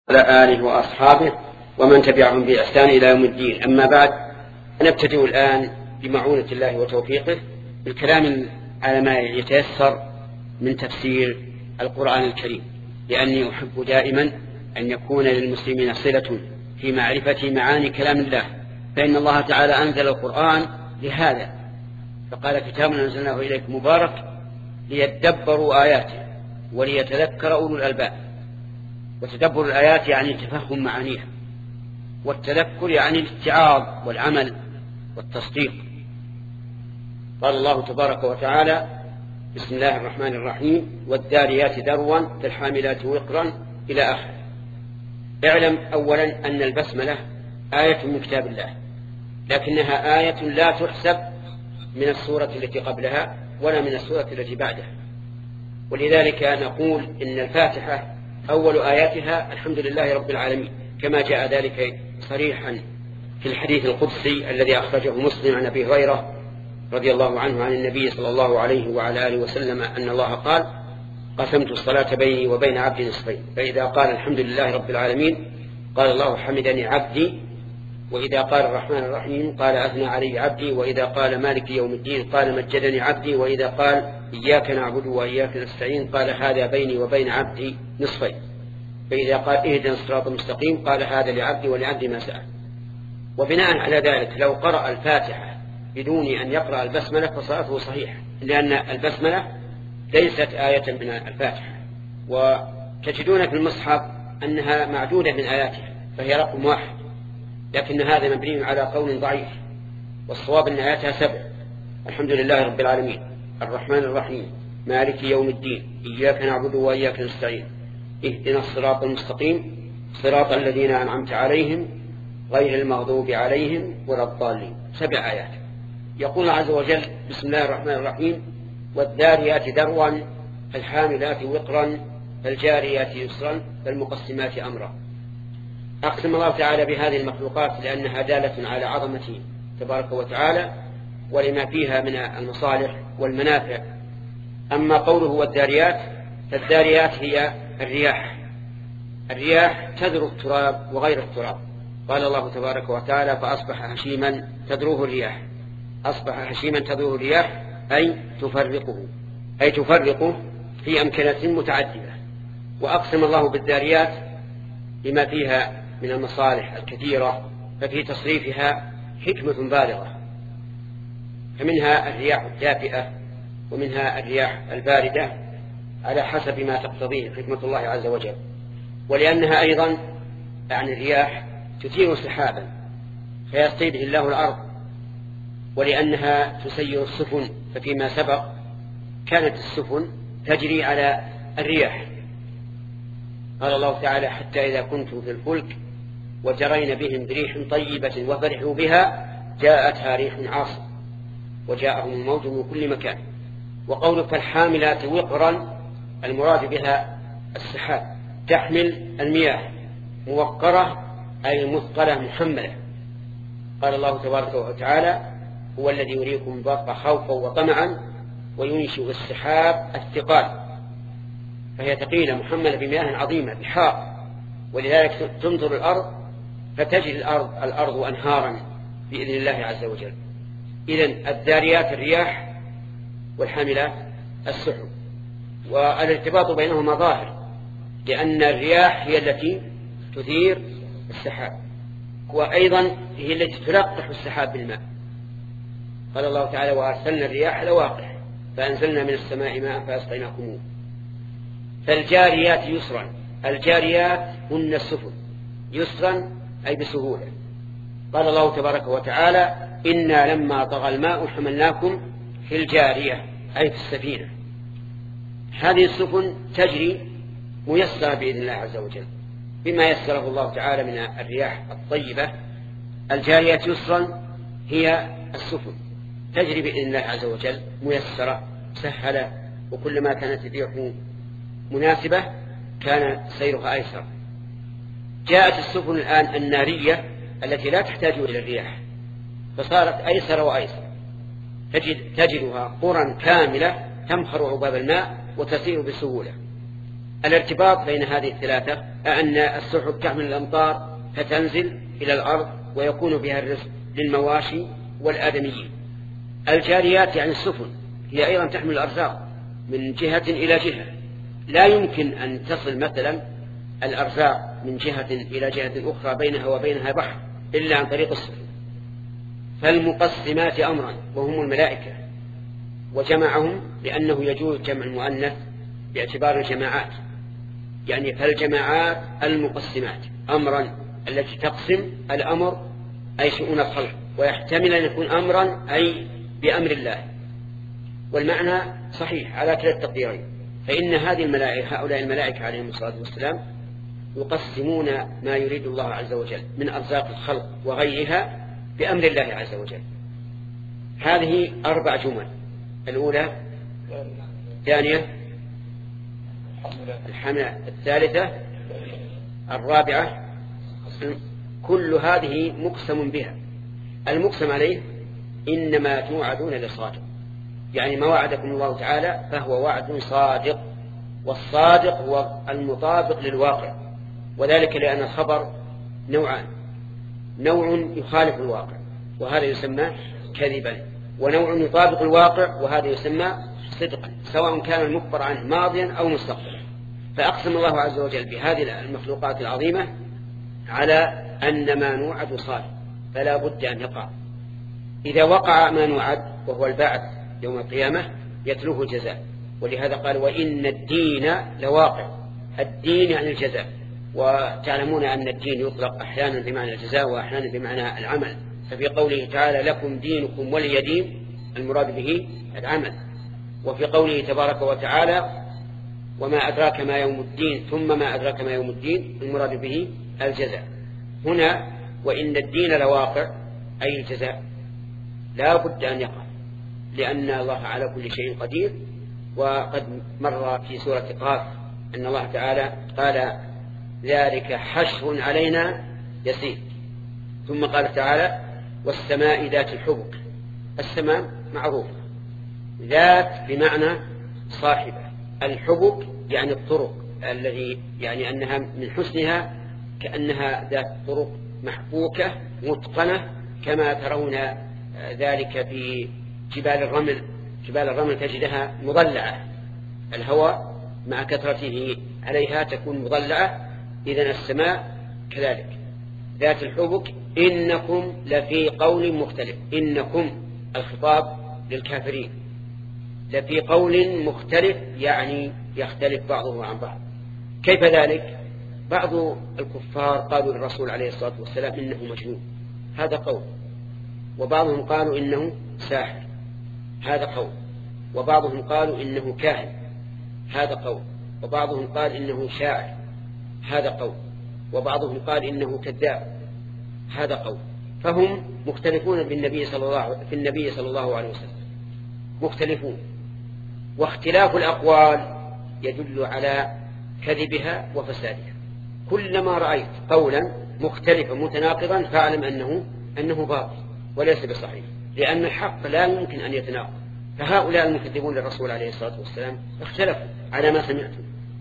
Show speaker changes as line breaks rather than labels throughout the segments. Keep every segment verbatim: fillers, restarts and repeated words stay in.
وعلى آله وأصحابه ومن تبعهم بإحسان إلى يوم الدين. أما بعد، نبتدئ الآن بمعونة الله وتوفيقه بالكلام على ما يتيسر من تفسير القرآن الكريم، لأني أحب دائما أن يكون للمسلمين صلة في معرفة معاني كلام الله، فإن الله تعالى أنزل القرآن لهذا، فقال: كتاب أنزلناه إليكم مبارك ليدبروا آياته وليتذكر أولو الألباب. وتدبر الآيات يعني تفهم معانيها، والتذكر يعني الاتعاظ والعمل والتصديق. قال الله تبارك وتعالى: بسم الله الرحمن الرحيم: والذاريات ذروا فالحاملات وقرا إلى آخره. اعلم أولا أن البسملة آية من كتاب الله، لكنها آية لا تحسب من السورة التي قبلها ولا من السورة التي بعدها، ولذلك نقول إن الفاتحة أول آياتها الحمد لله رب العالمين، كما جاء ذلك صريحا في الحديث القدسي الذي أخرجه مسلم عن أبي هريرة رضي الله عنه عن النبي صلى الله عليه وعلى آله وسلم أن الله قال: قسمت الصلاة بيني وبين عبدي نصفين، فإذا قال الحمد لله رب العالمين قال الله حمدني عبدي، وإذا قال الرحمن الرحيم قال أثنى علي عبدي، وإذا قال مالك يوم الدين قال مجدني عبدي، وإذا قال إياك نعبد وإياك نستعين قال هذا بيني وبين عبدي نصفين، فإذا قال اهدنا الصراط المستقيم قال هذا لعبدي ولعبدي ما سأل. وبناء على ذلك لو قرأ الفاتحة بدون أن يقرأ البسملة فصلاته صحيحة، لأن البسملة ليست آية من الفاتحة، وتجدون في المصحف أنها معدودة من آياتها فهي رقم واحد، لكن هذا مبني على قول ضعيف، والصواب أن آياتها سبع: الحمد لله رب العالمين، الرحمن الرحيم، مالك يوم الدين، إياك نعبد وإياك نستعين، اهدنا الصراط المستقيم، صراط الذين أنعمت عليهم غير المغضوب عليهم ولا الضالين. سبع آيات. يقول عز وجل: بسم الله الرحمن الرحيم: والذاريات ذروا فالحاملات وقرا فالجاريات يسرا فالمقسمات أمرا. أقسم الله تعالى بهذه المخلوقات لأنها دالة على عظمته تبارك وتعالى ولما فيها من المصالح والمنافع. أما قوله والذاريات، فالذاريات هي الرياح. الرياح تذر التراب وغير التراب. قال الله تبارك وتعالى: فأصبح هشيما تذروه الرياح. أصبح هشيما تذروه الرياح أي تفرقه، أي تفرقه في أمكنة متعددة. وأقسم الله بالذاريات لما فيها من المصالح الكثيرة، ففي تصريفها حكمة بالغة، فمنها الرياح الدافئة ومنها الرياح الباردة على حسب ما تقتضيه حكمة الله عز وجل. ولأنها أيضا يعني الرياح تثير سحابا فيصطيب به الله الأرض، ولأنها تسير السفن، ففيما سبق كانت السفن تجري على الرياح. قال الله تعالى: حتى إذا كنتم في الفلك وجرين بهم بريح طيبة وفرحوا بها جاءتها ريح عاصف وجاءهم الموج من كل مكان. وقول فالحاملات وقرا المراد بها السحاب، تحمل المياه، موقرة أي مثقلة محملة. قال الله تبارك وتعالى: هو الذي يريكم البرق خوفا وطمعا وينشئ السحاب الثقال، فهي ثقيلة محملة بمياه عظيمة بحار، ولذلك تمطر الأرض فتجري الأرض, الأرض أنهارا بإذن الله عز وجل. إذن الذاريات الرياح والحاملات السحب، والارتباط بينهما ظاهر، لأن الرياح هي التي تثير السحاب، وأيضا هي التي تلقح السحاب بالماء. قال الله تعالى: وأرسلنا الرياح لواقح فأنزلنا من السماء ماء فأسقيناكموه. فالجاريات يسرا، الجاريات هن السفن، يسرا أي بسهولة. قال الله تبارك وتعالى: إنا لما طغى الماء حملناكم في الجارية أي في السفينة. هذه السفن تجري ميسرة بإذن الله عز وجل بما يسره الله تعالى من الرياح الطيبة. الجاريات يسرا هي السفن تجري بإذن الله عز وجل ميسرة سهلة، وكلما كانت الريح مناسبة كان سيرها أيسر. جاءت السفن الآن النارية التي لا تحتاج إلى الرياح فصارت أيسر وأيسر، تجد تجدها قرى كاملة تمخر عباب الماء وتسير بسهولة. الارتباط بين هذه الثلاثة أن السحب تحمل الأمطار فتنزل إلى الأرض ويكون بها الرزق للمواشي والآدميين. الجاريات يعني السفن هي أيضا تحمل الأرزاق من جهة إلى جهة، لا يمكن أن تصل مثلا الأرزاق من جهة إلى جهة أخرى بينها وبينها بحر إلا عن طريق السفن. فالمقسمات أمرا وهم الملائكة، وجمعهم لأنه يجوز جمع المؤنث باعتبار الجماعات، يعني فالجماعات المقسمات أمرا التي تقسم الأمر أي شؤون الخلق، ويحتمل أن يكون أمرا أي بأمر الله، والمعنى صحيح على كلا التقديرين. فإن هذه الملائكة هؤلاء الملائكة عليهم الصلاة والسلام يقسمون ما يريد الله عز وجل من أرزاق الخلق وغيرها بأمر الله عز وجل. هذه أربع جمل: الأولى الثانية الحملة، الثالثة الرابعة. كل هذه مقسم بها. المقسم عليه إنما توعدون لصادق، يعني ما وعدكم الله تعالى فهو وعد صادق، والصادق هو المطابق للواقع، وذلك لأن الخبر نوعان: نوع يخالف الواقع وهذا يسمى كذبا، ونوع يطابق الواقع وهذا يسمى صدقا، سواء كان المخبر عنه ماضيا أو مستقبلا. فأقسم الله عز وجل بهذه المخلوقات العظيمة على أن ما نوعد صادق، فلا بد أن يقع. إذا وقع ما نوعد وهو البعث يوم القيامة يتلوه الجزاء، ولهذا قال: وإن الدين لواقع. الدين يعني الجزاء، وتعلمون أن الدين يطلق أحيانا بمعنى الجزاء وأحيانا بمعنى العمل. ففي قوله تعالى: لكم دينكم ولي دين، المراد به العمل. وفي قوله تبارك وتعالى: وما أدراك ما يوم الدين، ثم ما أدراك ما يوم الدين، المراد به الجزاء. هنا وإن الدين لواقع أي الجزاء لا بد أن يقع، لأن الله على كل شيء قدير. وقد مر في سورة قاف أن الله تعالى قال: ذلك حشر علينا يسير. ثم قال تعالى: والسماء ذات الحبك. السماء معروفة، ذات بمعنى صاحبة، الحبك يعني الطرق، الذي يعني أنها من حسنها كأنها ذات طرق محبوكة متقنة، كما ترون ذلك في جبال الرمل. جبال الرمل تجدها مضلعة، الهواء مع كثرته عليها تكون مضلعة. إذن السماء كذلك ذات الحبك. إنكم لفي قول مختلف. إنكم الخطاب للكافرين، لفي قول مختلف يعني يختلف بعضه عن بعض. كيف ذلك؟ بعض الكفار قالوا للرسول عليه الصلاة والسلام: إنه مجنون، هذا قول. وبعضهم قالوا: إنه ساحر، هذا قول. وبعضهم قالوا: إنه كاهن، هذا قول. وبعضهم قال: إنه شاعر، هذا قول. وبعضهم قال: إنه كذاب، هذا قول. فهم مختلفون بالنبي صلى الله في النبي صلى الله عليه وسلم، مختلفون. واختلاف الأقوال يدل على كذبها وفسادها. كلما رأيت قولا مختلفا متناقضا فاعلم أنه أنه باطل وليس بصحيح، لأن الحق لا يمكن أن يتناقض. فهؤلاء المكذبون للرسول عليه الصلاة والسلام اختلفوا على ما سمعتم.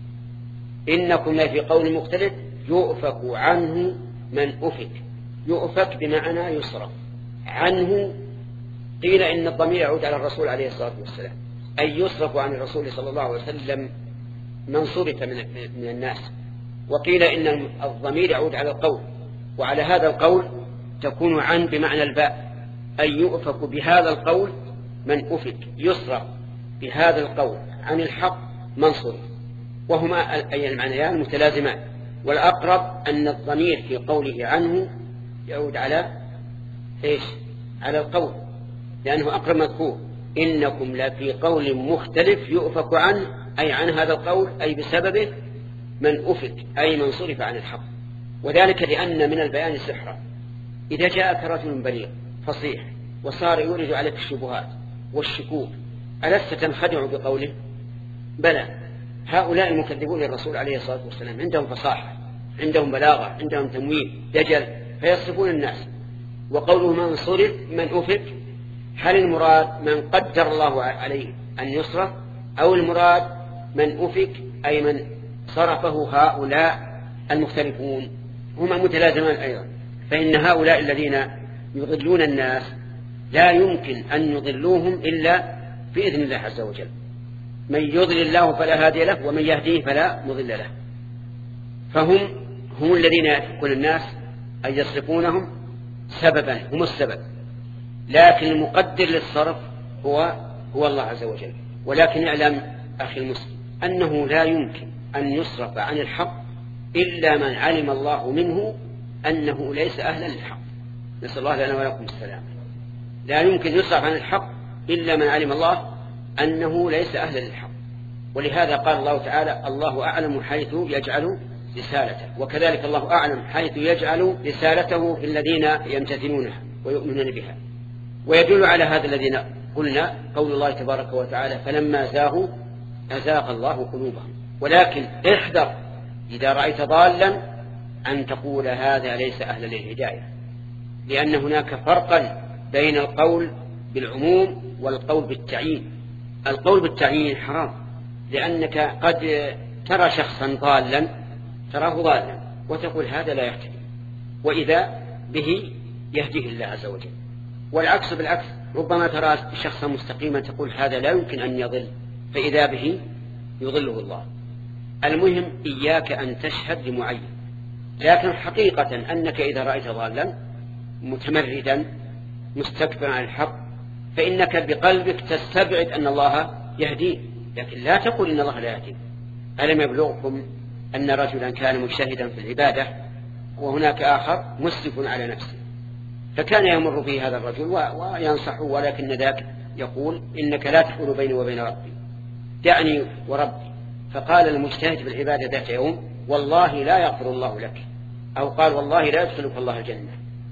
إنكم لفي قول مختلف يؤفك عنه من أفك. يؤفك بمعنى يصرف عنه. قيل إن الضمير يعود على الرسول عليه الصلاة والسلام، أي يصرف عن الرسول صلى الله عليه وسلم من صرف من الناس. وقيل إن الضمير يعود على القول، وعلى هذا القول تكون عن بمعنى الباء، أي يؤفك بهذا القول من أفك، يصرف بهذا القول عن الحق من صرف. وهما أي المعنيان متلازمان. والأقرب أن الضمير في قوله عنه يعود على إيش؟ على القول، لأنه أقرب مذكور. إنكم لفي قول مختلف يؤفك عنه أي عن هذا القول، أي بسببه من أفك أي من صرف عن الحق. وذلك لأن من البيان سحرا. إذا جاءك رجل بليغ فصيح وصار يورد عليك الشبهات والشكوك، ألست تنخدع بقوله؟ بلى. هؤلاء المكذبون للرسول عليه الصلاة والسلام عندهم فصاحة، عندهم بلاغة، عندهم تمويل دجل، فيصرفون الناس. وقوله من صرف من أفك، هل المراد من قدر الله عليه أن يصرف، أو المراد من أفك أي من صرفه هؤلاء المختلفون هما متلازمان أيضا، فإن هؤلاء الذين يضلون الناس لا يمكن أن يضلوهم إلا بإذن الله عز وجل. من يضلل الله فلا هادي له ومن يهديه فلا مضل له. فهم هم الذين يتركون الناس أن يصرفونهم سببا، هم السبب، لكن المقدر للصرف هو هو الله عز وجل. ولكن اعلم أخي المسلم أنه لا يمكن أن يصرف عن الحق إلا من علم الله منه أنه ليس أهلا للحق. نسأل الله لنا ولكم السلام. لا يمكن يصرف عن الحق إلا من علم الله أنه ليس أهلا للحق. ولهذا قال الله تعالى: الله أعلم حيث يجعل رسالته. وكذلك الله أعلم حيث يجعل رسالته في الذين يمتثلونها ويؤمنون بها. ويدل على هذا الذين قلنا قول الله تبارك وتعالى: فلما زاغوا أزاغ الله قلوبهم. ولكن احذر إذا رأيت ضالا أن تقول هذا ليس أهلا للهداية، لأن هناك فرقا بين القول بالعموم والقول بالتعيين. القول بالتعيين حرام، لأنك قد ترى شخصا ضالا تراه ضالا وتقول هذا لا يهتدي، وإذا به يهديه الله عز وجل. والعكس بالعكس، ربما ترى شخصا مستقيما تقول هذا لا يمكن أن يضل، فإذا به يضله الله. المهم إياك أن تشهد لمعين، لكن حقيقة أنك إذا رأيت ضالا متمردا مستكبرا عن الحق فإنك بقلبك تستبعد أن الله يهديه، لكن لا تقول إن الله لا يهديه. ألم يبلغكم أن رجلا كان مجتهدا في العبادة وهناك آخر مسرف على نفسه، فكان يمر به هذا الرجل وينصحه، ولكن ذاك يقول إنك لا تحول بيني وبين ربي، دعني وربي. فقال المجتهد في العبادة ذات يوم: والله لا يغفر الله لك، أو قال: والله لا يدخلك الله الجنة.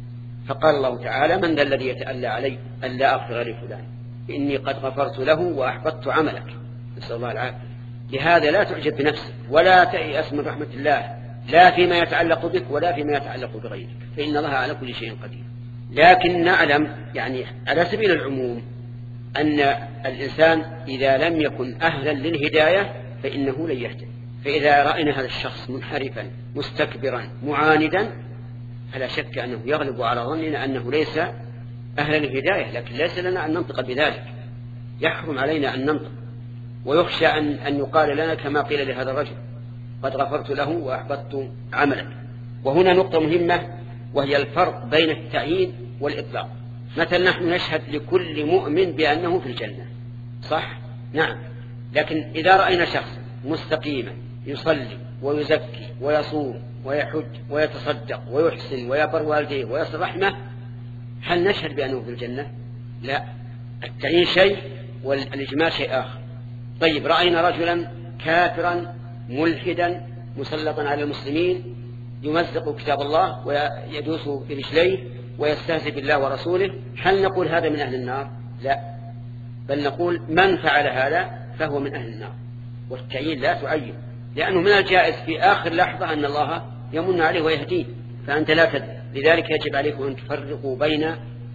فقال الله تعالى: من ذا الذي يتألى علي ألا أغفر لفلان، إني قد غفرت له وأحبطت عملك. نسأل الله العافية. لهذا لا تعجب بنفسك ولا تيأس من رحمة الله، لا فيما يتعلق بك ولا فيما يتعلق بغيرك، فإن الله على كل شيء قدير. لكن نعلم يعني على سبيل العموم أن الإنسان إذا لم يكن أهلا للهداية فإنه لن يهتدي. فإذا رأينا هذا الشخص منحرفا مستكبرا معاندا فلا شك أنه يغلب على ظننا أنه ليس أهلا للهداية، لكن ليس لنا أن ننطق بذلك، يحرم علينا أن ننطق، ويخشى أن, أن يقال لنا كما قيل لهذا الرجل: قد غفرت له وأحبطت عملك. وهنا نقطة مهمة، وهي الفرق بين التعيين والإطلاق. مثلا نحن نشهد لكل مؤمن بأنه في الجنة، صح؟ نعم. لكن إذا رأينا شخص مستقيما يصلي ويزكي ويصوم ويحج ويتصدق ويحسن ويبر والديه ويصل رحمه، هل نشهد بأنه في الجنة؟ لا، التعيين شيء والإجمال شيء آخر. طيب، رأينا رجلا كافرا ملحدا مسلطا على المسلمين يمزق كتاب الله ويدوس برجليه ويستهزئ بالله ورسوله، هل نقول هذا من أهل النار؟ لا، بل نقول من فعل هذا فهو من أهل النار. والتعيين لا تعين، لأنه من الجائز في آخر لحظة أن الله يمن عليه ويهديه، فأنت لا تدري. لذلك يجب عليكم أن تفرقوا بين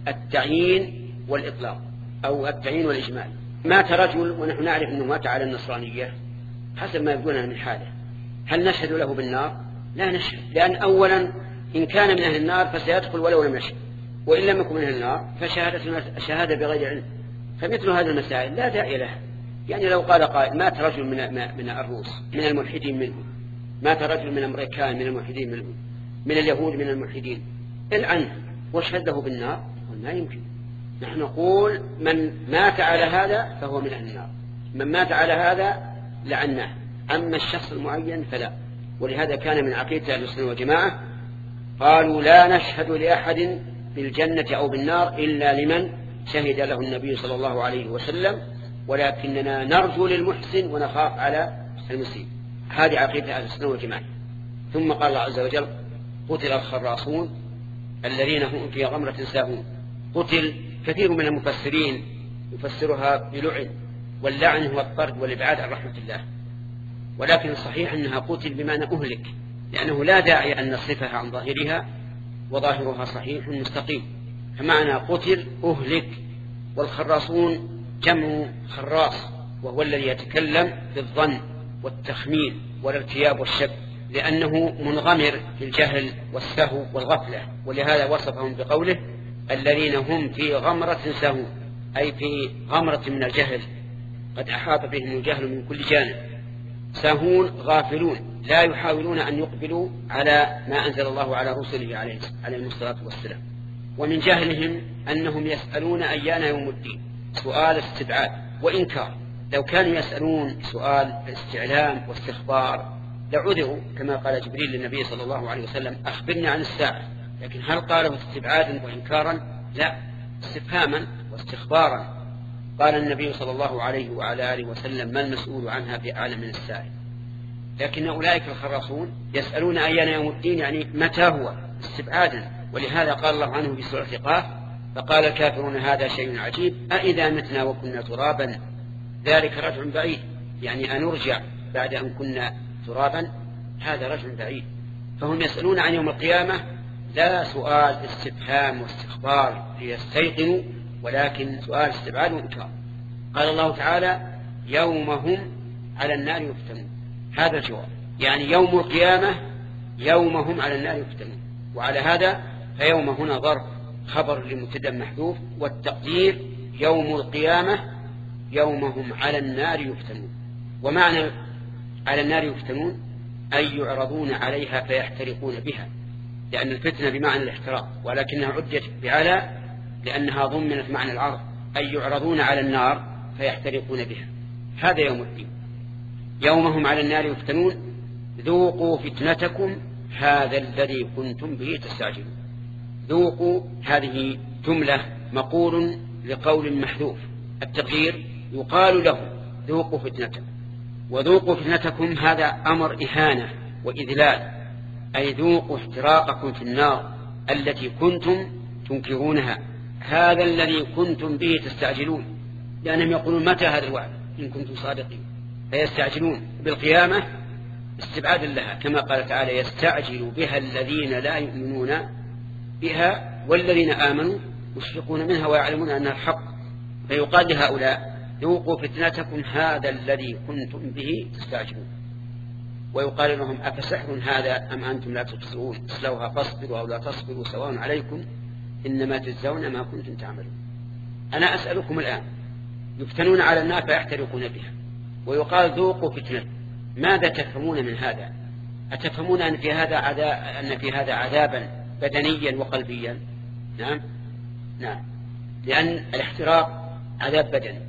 التعيين والإطلاق أو التعيين والإجمال. مات رجل ونحن نعرف أنه مات على النصرانية حسب ما يقولنا من حاله، هل نشهد له بالنار؟ لا نشهد، لأن أولا إن كان من أهل النار فسيدخل ولو لم يشهد، وإن لم يكن من أهل النار فشهادة شهادة بغير علم. فمثل هذه المسائل لا داعي لها. يعني لو قال قائل: مات رجل من من الروس من الملحدين منهم، مات رجل من الأمريكان من الملحدين منهم، من اليهود من الملحدين، العنه واشهد له بالنار، ما يمكن. نحن نقول من مات على هذا فهو من أهل النار، من مات على هذا لعناه، أما الشخص المعين فلا. ولهذا كان من عقيدة أهل السنة والجماعة قالوا: لا نشهد لأحد بالجنة أو بالنار إلا لمن شهد له النبي صلى الله عليه وسلم، ولكننا نرجو للمحسن ونخاف على المسيء. هذه عقيدة أهل السنة والجماعة. ثم قال الله عز وجل: قتل الخراصون الذين هم في غمرة ساهون. قتل كثير من المفسرين يفسرها بلعن، واللعن هو الطرد والإبعاد عن رحمة الله، ولكن الصحيح أنها قتل بمعنى أهلك، لأنه لا داعي أن نصرفها عن ظاهرها، وظاهرها صحيح مستقيم. فمعنى قتل أهلك. والخراصون جمع خراص، وهو الذي يتكلم بالظن والتخمين والارتياب والشك، لأنه منغمر في الجهل والسهو والغفلة، ولهذا وصفهم بقوله الذين هم في غمرة سهو، أي في غمرة من الجهل، قد أحاط بهم الجهل من كل جانب، سهون غافلون لا يحاولون أن يقبلوا على ما أنزل الله على رسله عليه الصلاة والسلام. ومن جهلهم أنهم يسألون أيان يوم الدين، سؤال استبعاد وإنكار. لو كانوا يسألون سؤال استعلام واستخبار لعذروا، كما قال جبريل للنبي صلى الله عليه وسلم أخبرني عن الساعة، لكن هل قاله استبعادا وإنكارا؟ لا، استفهاما واستخبارا. قال النبي صلى الله عليه وعلى آله وسلم ما المسؤول عنها بأعلم من السائل. لكن أولئك الخراصون يسألون أيان يوم الدين، يعني متى هو، استبعادا. ولهذا قال الله عنه في سورة قاف فقال الكافرون هذا شيء عجيب أئذا متنا وكنا ترابا ذلك رجع بعيد، يعني أن نرجع بعد أن كنا ترابا، هذا رجع بعيد. فهم يسألون عن يوم القيامة لا سؤال استفهام واستخبار ليستيقنوا، ولكن سؤال استبعاد وإنكار. قال الله تعالى يوم هم على النار يفتنون، هذا الجواب، يعني يوم القيامة يوم هم على النار يفتنون. وعلى هذا فيوم هنا ظرف خبر لمبتدأ محذوف، والتقدير يوم القيامة يوم هم على النار يفتنون. ومعنى على النار يفتنون أي يعرضون عليها فيحترقون بها، لأن الفتنة بمعنى الاحتراق، ولكنها عدت بعلى لأنها ضمنت معنى العرض، أي يعرضون على النار فيحترقون بها. هذا يوم الدين. يوم هم على النار يفتنون ذوقوا فتنتكم هذا الذي كنتم به تستعجلون. ذوقوا هذه جملة مقول لقول محذوف، التقدير يقال له ذوقوا فتنتكم. وذوقوا فتنتكم هذا أمر إهانة وإذلال، أي ذوقوا احتراقكم في النار التي كنتم تنكرونها، هذا الذي كنتم به تستعجلون، لأنهم يقولون متى هذا الوعد إن كنتم صادقين، فيستعجلون بالقيامة استبعادا لها، كما قال تعالى يستعجل بها الذين لا يؤمنون بها والذين آمنوا مشفقون منها ويعلمون أنها الحق. فيقال لهؤلاء ذوقوا فتنتكم هذا الذي كنتم به تستعجلون. ويقال لهم أفسحر هذا أم أنتم لا تبصرون اصلوها فاصبروا أو لا تصبروا سواء عليكم إنما تجزون ما كنتم تعملون. أنا أسألكم الآن يفتنون على النار فيحترقون بها، ويقال ذوقوا فتنة، ماذا تفهمون من هذا؟ أتفهمون أن في هذا عذاب أن في هذا عذابا بدنيا وقلبيا؟ نعم نعم، لأن الاحتراق عذاب بدني،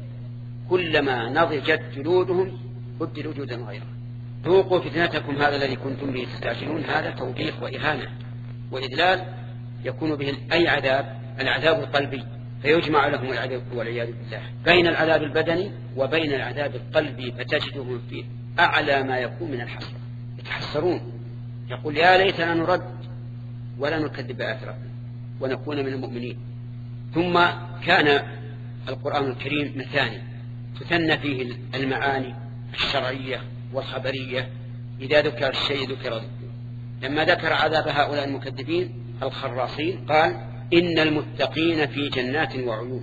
كلما نضجت جلودهم بدلوا جلودا غيرها. ذوقوا فتنتكم هذا الذي كنتم به تستعجلون، هذا توبيخ وإهانة وإذلال يكون به أي عذاب، العذاب القلبي، فيجمع لهم العذاب والعياذ بالله بين العذاب البدني وبين العذاب القلبي، فتجدهم في أعلى ما يكون من الحسرة، يتحسرون، يقول يا ليتنا نرد ولا نكذب بآيات ربنا ونكون من المؤمنين. ثم كان القرآن الكريم مثاني تثنى فيه المعاني الشرعية والخبرية، إذا ذكر الشيء ذكر ضده. لما ذكر عذاب هؤلاء المكذبين الخراصين قال إن المتقين في جنات وعيون.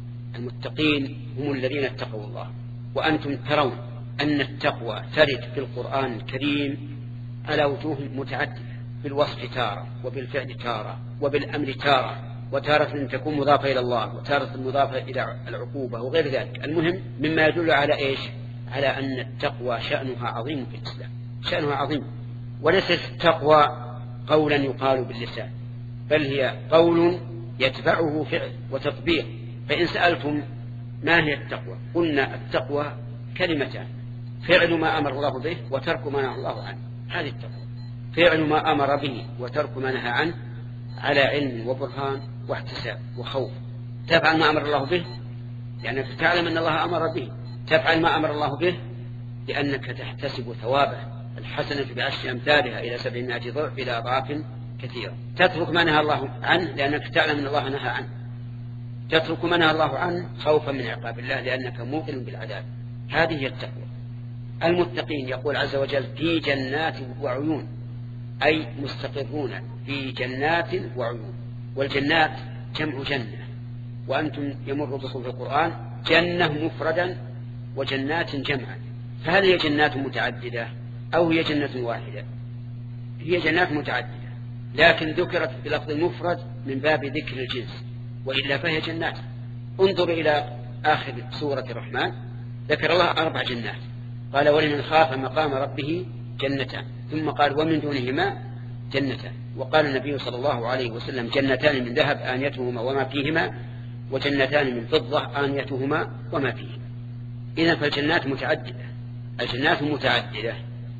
المتقين هم الذين اتقوا الله، وأنتم ترون أن التقوى ترد في القرآن الكريم على وجوه متعددة، بالوصف تارة وبالفعل تارة وبالأمر تارة، وتارة تكون مضافة إلى الله وتارة مضافة إلى العقوبة وغير ذلك. المهم مما يدل على إيش؟ على أن التقوى شأنها عظيم في الإسلام، شأنها عظيم، وليست التقوى قولا يقال باللسان، بل هي قول يتبعه فعل وتطبيق. فإن سألتم ما هي التقوى قلنا التقوى كلمتان، فعل ما أمر الله به وترك ما نهى الله عنه، هذه التقوى. فعل ما أمر به وترك ما نهى عنه على علم وبرهان واحتساب وخوف. تفعل ما أمر الله به لأنك تعلم أن الله أمر به، تفعل ما أمر الله به لأنك تحتسب ثوابه، الحسنة بعشر أمثالها إلى سبعمائة ضعف إلى أضعاف كثيرة. تترك ما نهى الله عنه لأنك تعلم أن الله نهى عنه، تترك ما نهى الله عنه خوفا من عقاب الله لأنك موقن بالعذاب. هذه هي التقوى. المتقين يقول عز وجل في جنات وعيون، أي مستقرون في جنات وعيون. والجنات جمع جنة، وأنتم يمر بكم في القرآن جنة مفردا وجنات جمعا، فهل هي جنات متعددة أو هي جنة واحدة؟ هي جنات متعددة، لكن ذكرت بلفظ المفرد من باب ذكر الجنس، وإلا فهي جنات. انظر إلى آخر سورة الرحمن، ذكر الله أربع جنات، قال ولمن خاف مقام ربه جنتان، ثم قال ومن دونهما جنتان، وقال النبي صلى الله عليه وسلم جنتان من ذهب آنيتهما وما فيهما، وجنتان من فضة آنيتهما وما فيهما. إذن فالجنات متعددة، الجنات متعددة.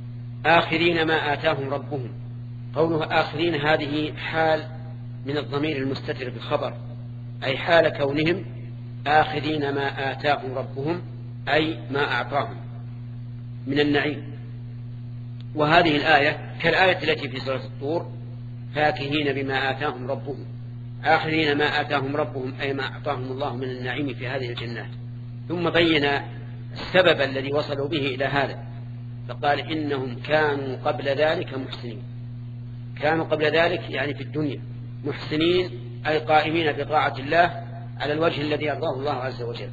آخرين ما آتاهم ربهم، قوله آخرين هذه حال من الضمير المستتر بالخبر، أي حال كونهم آخرين ما آتاهم ربهم، أي ما أعطاهم من النعيم. وهذه الآية كالآية التي في سورة الطور فاكهين بما آتاهم ربهم، آخرين ما آتاهم ربهم أي ما أعطاهم الله من النعيم في هذه الجنات. ثم بين السبب الذي وصلوا به إلى هذا، فقال إنهم كانوا قبل ذلك محسنين. كانوا قبل ذلك يعني في الدنيا محسنين، أي قائمين بطاعة الله على الوجه الذي يرضاه الله عز وجل.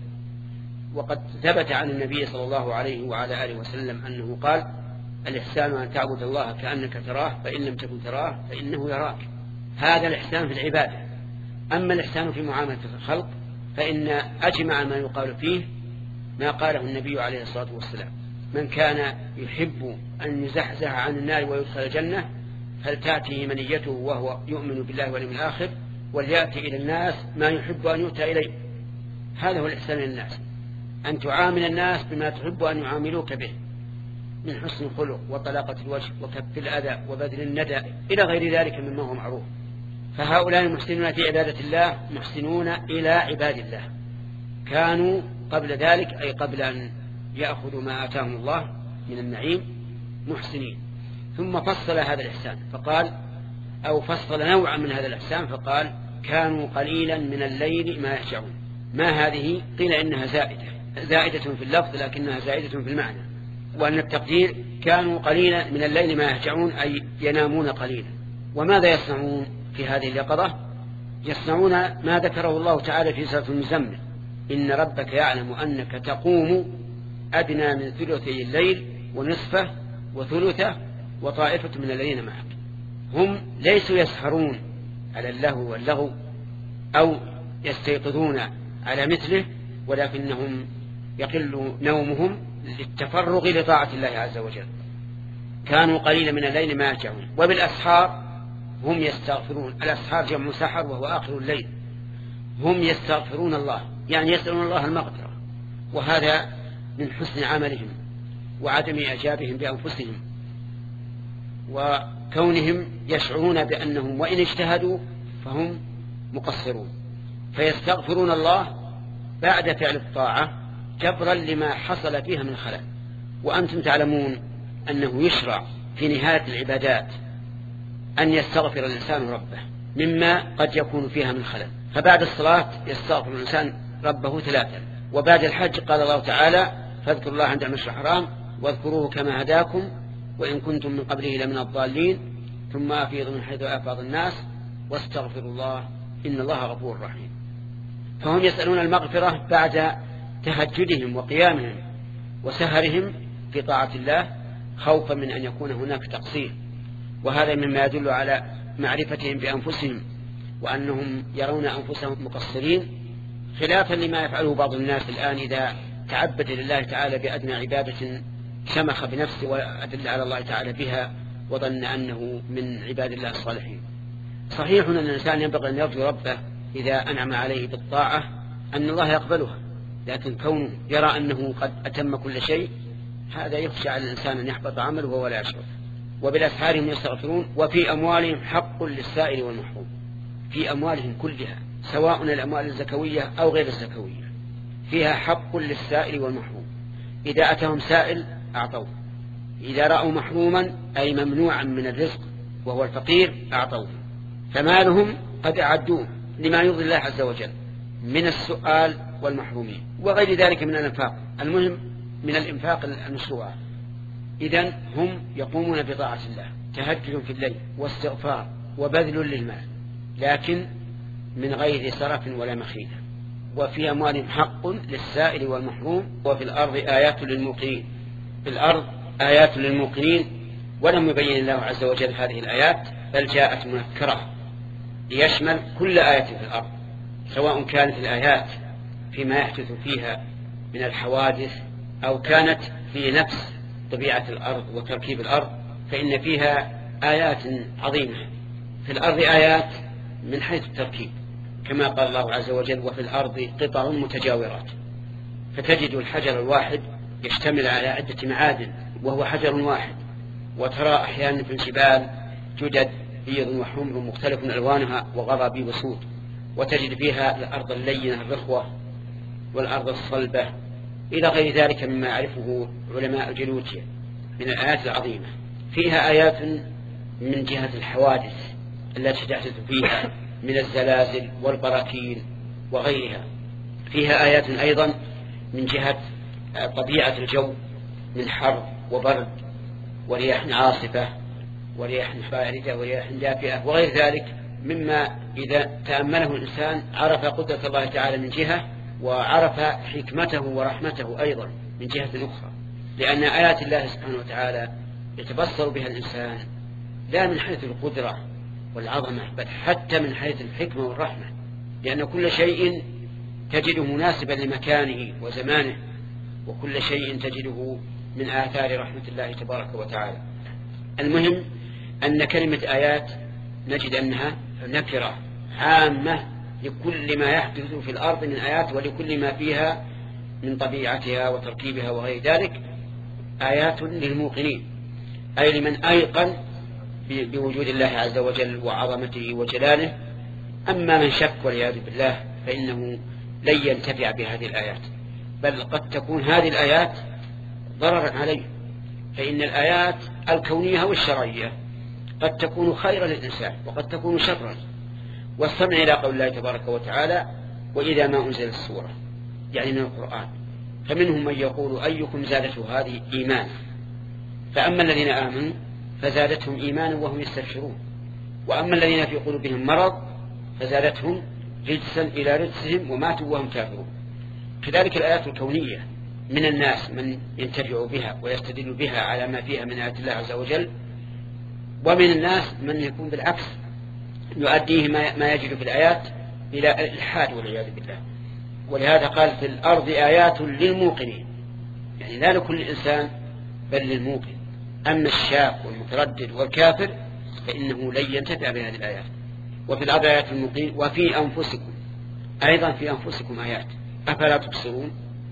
وقد ثبت عن النبي صلى الله عليه وعلى آله وسلم أنه قال الإحسان أن تعبد الله كأنك تراه فإن لم تكن تراه فإنه يراك. هذا الإحسان في العبادة. أما الإحسان في معاملة الخلق فإن أجمع ما يقال فيه ما قاله النبي عليه الصلاة والسلام: من كان يحب أن يزحزح عن النار ويدخل الجنة فلتأتيه منيته وهو يؤمن بالله واليوم الآخر وليأتي إلى الناس ما يحب أن يؤتى إليه. هذا هو الإحسان للناس، أن تعامل الناس بما تحب أن يعاملوك به من حسن الخلق وطلاقة الوجه وكف الأذى وبذل الندى إلى غير ذلك مما هو معروف. فهؤلاء المحسنون في عبادة الله محسنون إلى عباد الله، كانوا قبل ذلك أي قبل أن يأخذوا ما آتاهم الله من النعيم محسنين. ثم فصل هذا الإحسان فقال، أو فصل نوعا من هذا الإحسان فقال كانوا قليلا من الليل ما يهجعون. ما هذه؟ قيل إنها زائدة زائدة في اللفظ لكنها زائدة في المعنى، وأن التقدير كانوا قليلا من الليل ما يهجعون أي ينامون قليلا. وماذا يصنعون في هذه اليقظة؟ يصنعون ما ذكره الله تعالى في سورة المزمل: إن ربك يعلم أنك تقوم أدنى من ثلثي الليل ونصفه وثلثه وطائفة من الذين معك. هم ليسوا يسهرون على اللهو واللغو أو يستيقظون على مثله، ولكنهم يقل نومهم للتفرغ لطاعة الله عز وجل. كانوا قليلا من الليل ما يهجعون وبالأسحار هم يستغفرون. الأسحار جمع سحر وهو آخر الليل. هم يستغفرون الله يعني يسألون الله المغفرة، وهذا من حسن عملهم وعدم إعجابهم بأنفسهم وكونهم يشعرون بأنهم وإن اجتهدوا فهم مقصرون، فيستغفرون الله بعد فعل الطاعة جبرا لما حصل فيها من خلل. وأنتم تعلمون أنه يشرع في نهاية العبادات أن يستغفر الإنسان ربه مما قد يكون فيها من خلل. فبعد الصلاة يستغفر الإنسان ربه ثلاثا، وبعد الحج قال الله تعالى: فاذكروا الله عند المشعر الحرام واذكروه كما هداكم وإن كنتم من قبله لمن الضالين ثم أفيضوا من حيث أفاض الناس واستغفروا الله إن الله غفور رحيم. فهم يسألون المغفرة بعد تهجدهم وقيامهم وسهرهم في طاعة الله خوفا من أن يكون هناك تقصير، وهذا مما يدل على معرفتهم بأنفسهم وأنهم يرون أنفسهم مقصرين، خلافا لما يفعله بعض الناس الآن إذا تعبد لله تعالى بأدنى عبادة شمخ بنفسه وأدل على الله تعالى بها وظن أنه من عباد الله الصالحين. صحيح أن الإنسان ينبغي أن يرجو ربه إذا أنعم عليه بالطاعة أن الله يقبلها، لكن كونه يرى أنه قد أتم كل شيء هذا يخشى على الإنسان أن يحبط عمله وهو لا يشعر. وبالأسحار هم يستغفرون. وفي أموالهم حق للسائل والمحروم، في أموالهم كلها سواء الأموال الزكوية أو غير الزكوية فيها حق للسائل والمحروم. إذا أتهم سائل أعطوه، إذا رأوا محروما أي ممنوعا من الرزق وهو الفقير أعطوه. فمالهم قد أعدوه لما يرضي الله عز وجل من السؤال والمحرومين وغير ذلك من الإنفاق، المهم من الإنفاق المشروع. إذن هم يقومون بطاعة الله، تهجد في الليل واستغفار وبذل للمال، لكن من غير سرف ولا مخيلة. وفي أموالهم حق للسائل والمحروم وفي الأرض آيات للموقنين. في الأرض آيات للموقنين، ولم يبين الله عز وجل هذه الآيات، بل جاءت منكرة ليشمل كل آية في الأرض، سواء كانت الآيات فيما يحدث فيها من الحوادث أو كانت في نفس طبيعة الأرض وتركيب الأرض، فإن فيها آيات عظيمة. في الأرض آيات من حيث التركيب، كما قال الله عز وجل: وفي الأرض قطع متجاورات، فتجد الحجر الواحد يشتمل على عدة معادن وهو حجر واحد. وترى أحيانا في الجبال جدد بيض وحمر مختلف ألوانها وغرابيب سود، وتجد فيها الأرض اللينة الرخوة والأرض الصلبة إلى غير ذلك مما يعرفه علماء الجيولوجيا من الآيات العظيمة. فيها آيات من جهة الحوادث التي تحدث فيها من الزلازل والبراكين وغيرها. فيها آيات أيضا من جهة طبيعة الجو من حر وبرد ورياح عاصفة ورياح باردة ورياح دافئة وغير ذلك، مما إذا تأمله الإنسان عرف قدرة الله تعالى من جهة، وعرف حكمته ورحمته أيضا من جهة أخرى. لأن آيات الله سبحانه وتعالى يتبصر بها الإنسان لا من حيث القدرة والعظمة، بل حتى من حيث الحكمة والرحمة، لأن كل شيء تجده مناسبا لمكانه وزمانه، وكل شيء تجده من آثار رحمة الله تبارك وتعالى. المهم أن كلمة آيات نجد أنها نكرة عامة لكل ما يحدث في الأرض من آيات، ولكل ما فيها من طبيعتها وتركيبها وغير ذلك. آيات للموقنين، أي لمن أيقن بوجود الله عز وجل وعظمته وجلاله. أما من شك والعياذ بالله فإنه لن ينتفع بهذه الآيات، بل قد تكون هذه الآيات ضررا عليه. فإن الآيات الكونية والشرعية قد تكون خيرا للإنسان وقد تكون شرا. واستمع إلى قول الله تبارك وتعالى: وإذا ما أنزل السورة، يعني من القرآن، فمنهم من يقول أيكم زادته هذه إيمانا، فأما الذين آمنوا فزادتهم إيمانا وهم يستبشرون، وأما الذين في قلوبهم مرض فزادتهم رجسا إلى رجسهم وماتوا وهم كافرون. كذلك الآيات الكونية من الناس من ينتفع بها ويستدل بها على ما فيها من آيات الله عز وجل، ومن الناس من يكون بالعكس يؤديه ما يجد في الآيات إلى الإلحاد والعياذ بالله. ولهذا قال: في الأرض آيات للموقنين، يعني لا لكل إنسان بل للموقن. أما الشاك والمتردد والكافر فإنه لن ينتفع بهذه الآيات. وفي الأرض آيات للموقنين وفي أنفسكم، أيضا في أنفسكم آيات أفلا تبصرون.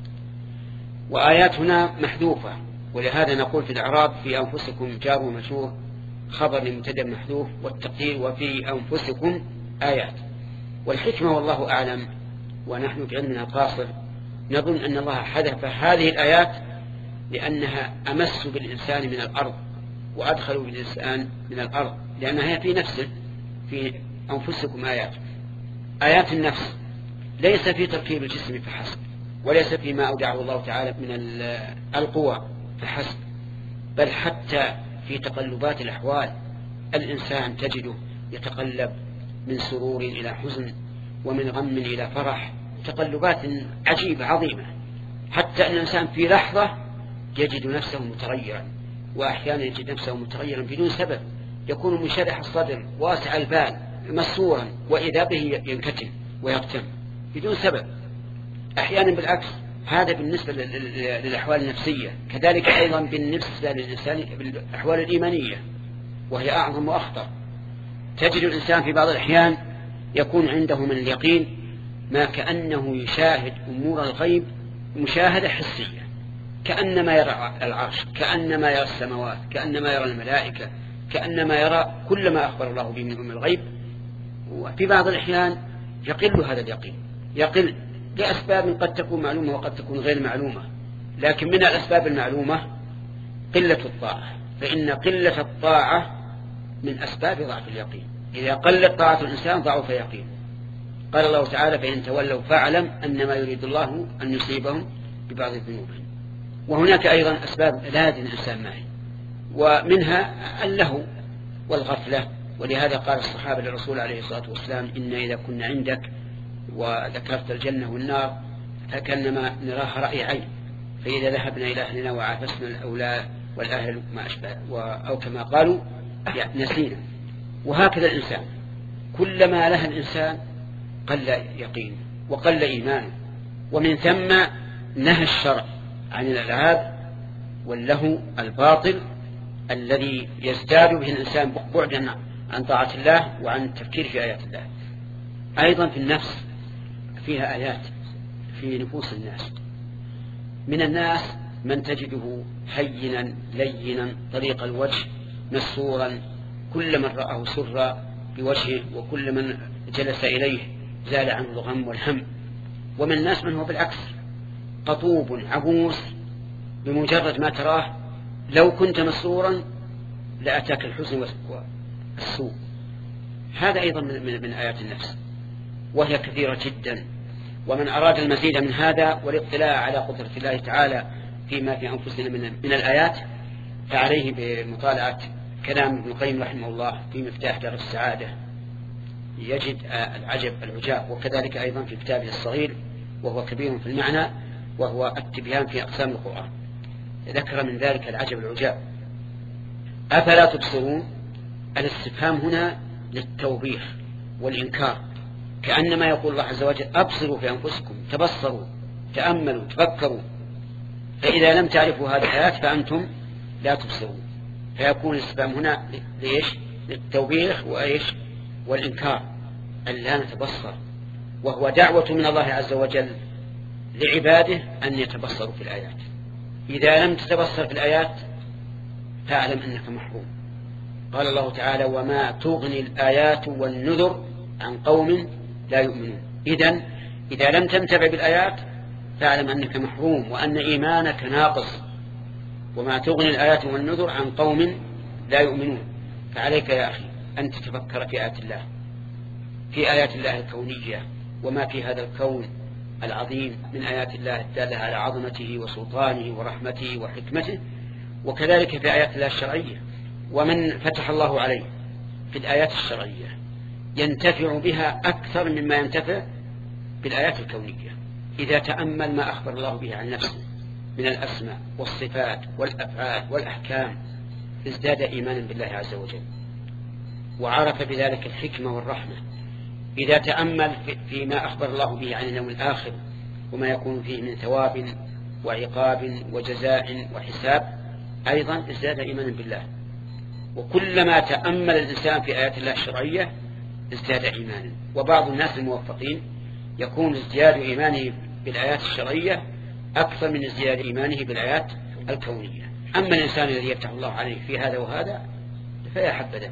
وآيات هنا محذوفة، ولهذا نقول في الإعراب: في أنفسكم جار ومجرور خبر لمبتدأ محذوف، والتقدير وفي أنفسكم آيات. والحكمة والله أعلم، ونحن في علمنا القاصر نظن أن الله حذف هذه الآيات لأنها أمس بالإنسان من الأرض وأدخلوا بالإنسان من الأرض، لأنها هي في نفسه. في أنفسكم آيات، آيات النفس ليس في تركيب الجسم فحسب، وليس فيما أودعه الله تعالى من القوى فحسب، بل حتى في تقلبات الأحوال. الإنسان تجده يتقلب من سرور إلى حزن ومن غم إلى فرح، تقلبات عجيبة عظيمة، حتى أن الإنسان في لحظة يجد نفسه متغيرا، وأحيانا يجد نفسه متغيرا بدون سبب، يكون منشرح الصدر واسع البال مسرورا، وإذا به ينكتم ويقتم بدون سبب. أحيانا بالعكس، هذا بالنسبة للأحوال النفسية. كذلك أيضا بالنسبة للإنسان بالأحوال الإيمانية، وهي أعظم وأخطر. تجد الإنسان في بعض الأحيان يكون عنده من اليقين ما كأنه يشاهد أمور الغيب مشاهدة حسية، كأنما يرى العرش، كأنما يرى السماوات، كأنما يرى الملائكة، كأنما يرى كل ما أخبر الله به من أمور الغيب. وفي بعض الأحيان يقل هذا اليقين، يقل لأسباب قد تكون معلومة وقد تكون غير معلومة. لكن من الأسباب المعلومة قلة الطاعة، فإن قلة الطاعة من أسباب ضعف اليقين. إذا قلت طاعة الإنسان ضعف يقين. قال الله تعالى: فإن تولوا فاعلم أنما يريد الله أن يصيبهم ببعض ذنوبهم. وهناك أيضا أسباب لازم الإنسان معه، ومنها اللهو والغفلة. ولهذا قال الصحابة للرسول عليه الصلاة والسلام: إن إذا كنا عندك وذكرت الجنة والنار فكأنما نراها رأي عين، فإذا ذهبنا إلى أهلنا وعافسنا الأولاد والأهل ما أشبه أو كما قالوا يعني نسينا. وهكذا الإنسان كلما له الإنسان قل يقينه وقل إيمانه، ومن ثم نهى الشرع عن الألعاب واللهو الباطل الذي يزداد به الإنسان بعدا عن طاعة الله وعن التفكير في آيات الله. أيضا في النفس فيها آيات في نفوس الناس. من الناس من تجده هينا لينا طريق الوجه مسرورا، كل من رآه سر بوجهه، وكل من جلس إليه زال عنه الغم والهم. ومن الناس من هو بالعكس قطوب عبوس، بمجرد ما تراه لو كنت مسرورا لأتاك الحزن والسوء. هذا أيضا من, من آيات النفس، وهي كثيرة جدا. ومن أراد المزيد من هذا والاطلاع على قدرة الله تعالى فيما في أنفسنا من, من الآيات فعليه بمطالعة كلام ابن القيم رحمه الله في مفتاح دار السعادة، يجد العجب العجاب. وكذلك أيضا في كتابه الصغير وهو كبير في المعنى وهو التبيان في أقسام القرآن، ذكر من ذلك العجب العجاب. أفلا تبصرون؟ الاستفهام هنا للتوبيخ والإنكار، كأنما يقول الله عز وجل أبصروا في أنفسكم، تبصروا، تأملوا، تفكروا، فإذا لم تعرفوا هذه الآيات فأنتم لا تبصرون. فيكون الاستفهام هنا ليش؟ للتوبيخ وإيش؟ والإنكار، أن لا نتبصر، وهو دعوة من الله عز وجل لعباده أن يتبصروا في الآيات. إذا لم تتبصر في الآيات فاعلم أنك محروم. قال الله تعالى وما تغني الآيات والنذر عن قوم لا يؤمنون. إذن إذا لم تنتبع بالآيات فاعلم أنك محروم وأن إيمانك ناقص. وما تغني الآيات والنذر عن قوم لا يؤمنون. فعليك يا أخي أن تتفكر في آيات الله، في آيات الله الكونية وما في هذا الكون العظيم من آيات الله الدالة على عظمته وسلطانه ورحمته وحكمته، وكذلك في آيات الله الشرعية. ومن فتح الله عليه في الآيات الشرعية ينتفع بها أكثر مما ينتفع بالآيات الكونية. إذا تأمل ما أخبر الله به عن نفسه من الأسماء والصفات والأفعال والأحكام ازداد إيمانا بالله عز وجل، وعرف بذلك الحكمة والرحمة. إذا تأمل فيما أخبر الله به عن اليوم الآخر وما يكون فيه من ثواب وعقاب وجزاء وحساب أيضا ازداد إيمانا بالله. وكلما تأمل الإنسان في آيات الله الشرعية ازداد إيمانا. وبعض الناس الموفقين يكون ازدياد إيمانه بالآيات الشرعية أكثر من ازدياد إيمانه بالآيات الكونية. أما الإنسان الذي يفتح الله عليه في هذا وهذا فيا حبذا.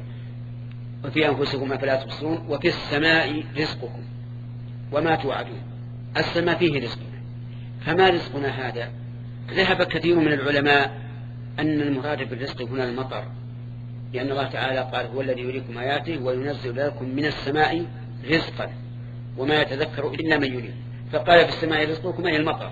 وفي أنفسكم أفلا تبصرون وفي السماء رزقكم وما توعدون. السماء فيه رزقنا، فما رزقنا هذا؟ ذهب كثير من العلماء أن المراد بالرزق هنا المطر، لأن الله تعالى قال هو الذي يريكم آياته وينزل لكم من السماء رزقا وما يتذكر إلا من يريد. فقال في السماء رزقكم أي المطر.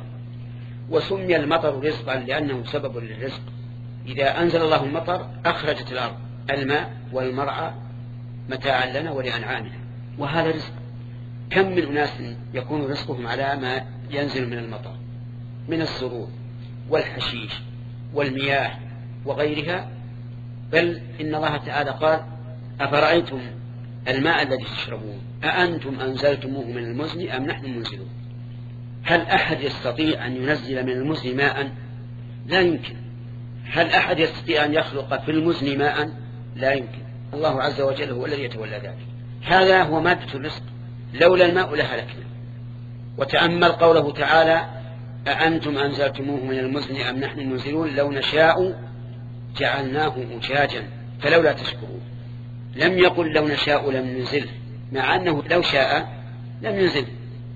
وسمي المطر رزقا لأنه سبب للرزق. إذا أنزل الله المطر أخرجت الأرض الماء والمرعى متاعا لنا ولأنعامنا، وهذا رزق. كم من أناس يكون رزقهم على ما ينزل من المطر من الزروع والحشيش والمياه وغيرها. بل إن الله تعالى قال أفرأيتم الماء الذي تشربون أأنتم أنزلتموه من المزن أم نحن المنزلون. هل أحد يستطيع أن ينزل من المزن ماء؟ لا يمكن. هل أحد يستطيع أن يخلق في المزن ماء؟ لا يمكن. الله عز وجل هو الذي يتولى ذلك. هذا هو مادة الرزق، لولا الماء لهلكنا. وتأمل قوله تعالى أأنتم أنزلتموه من المزن أم نحن المنزلون لو نشاء جعلناه أجاجا فلولا تشكرون. لم يقل لو نشاء لم ننزله، مع أنه لو شاء لم ينزله،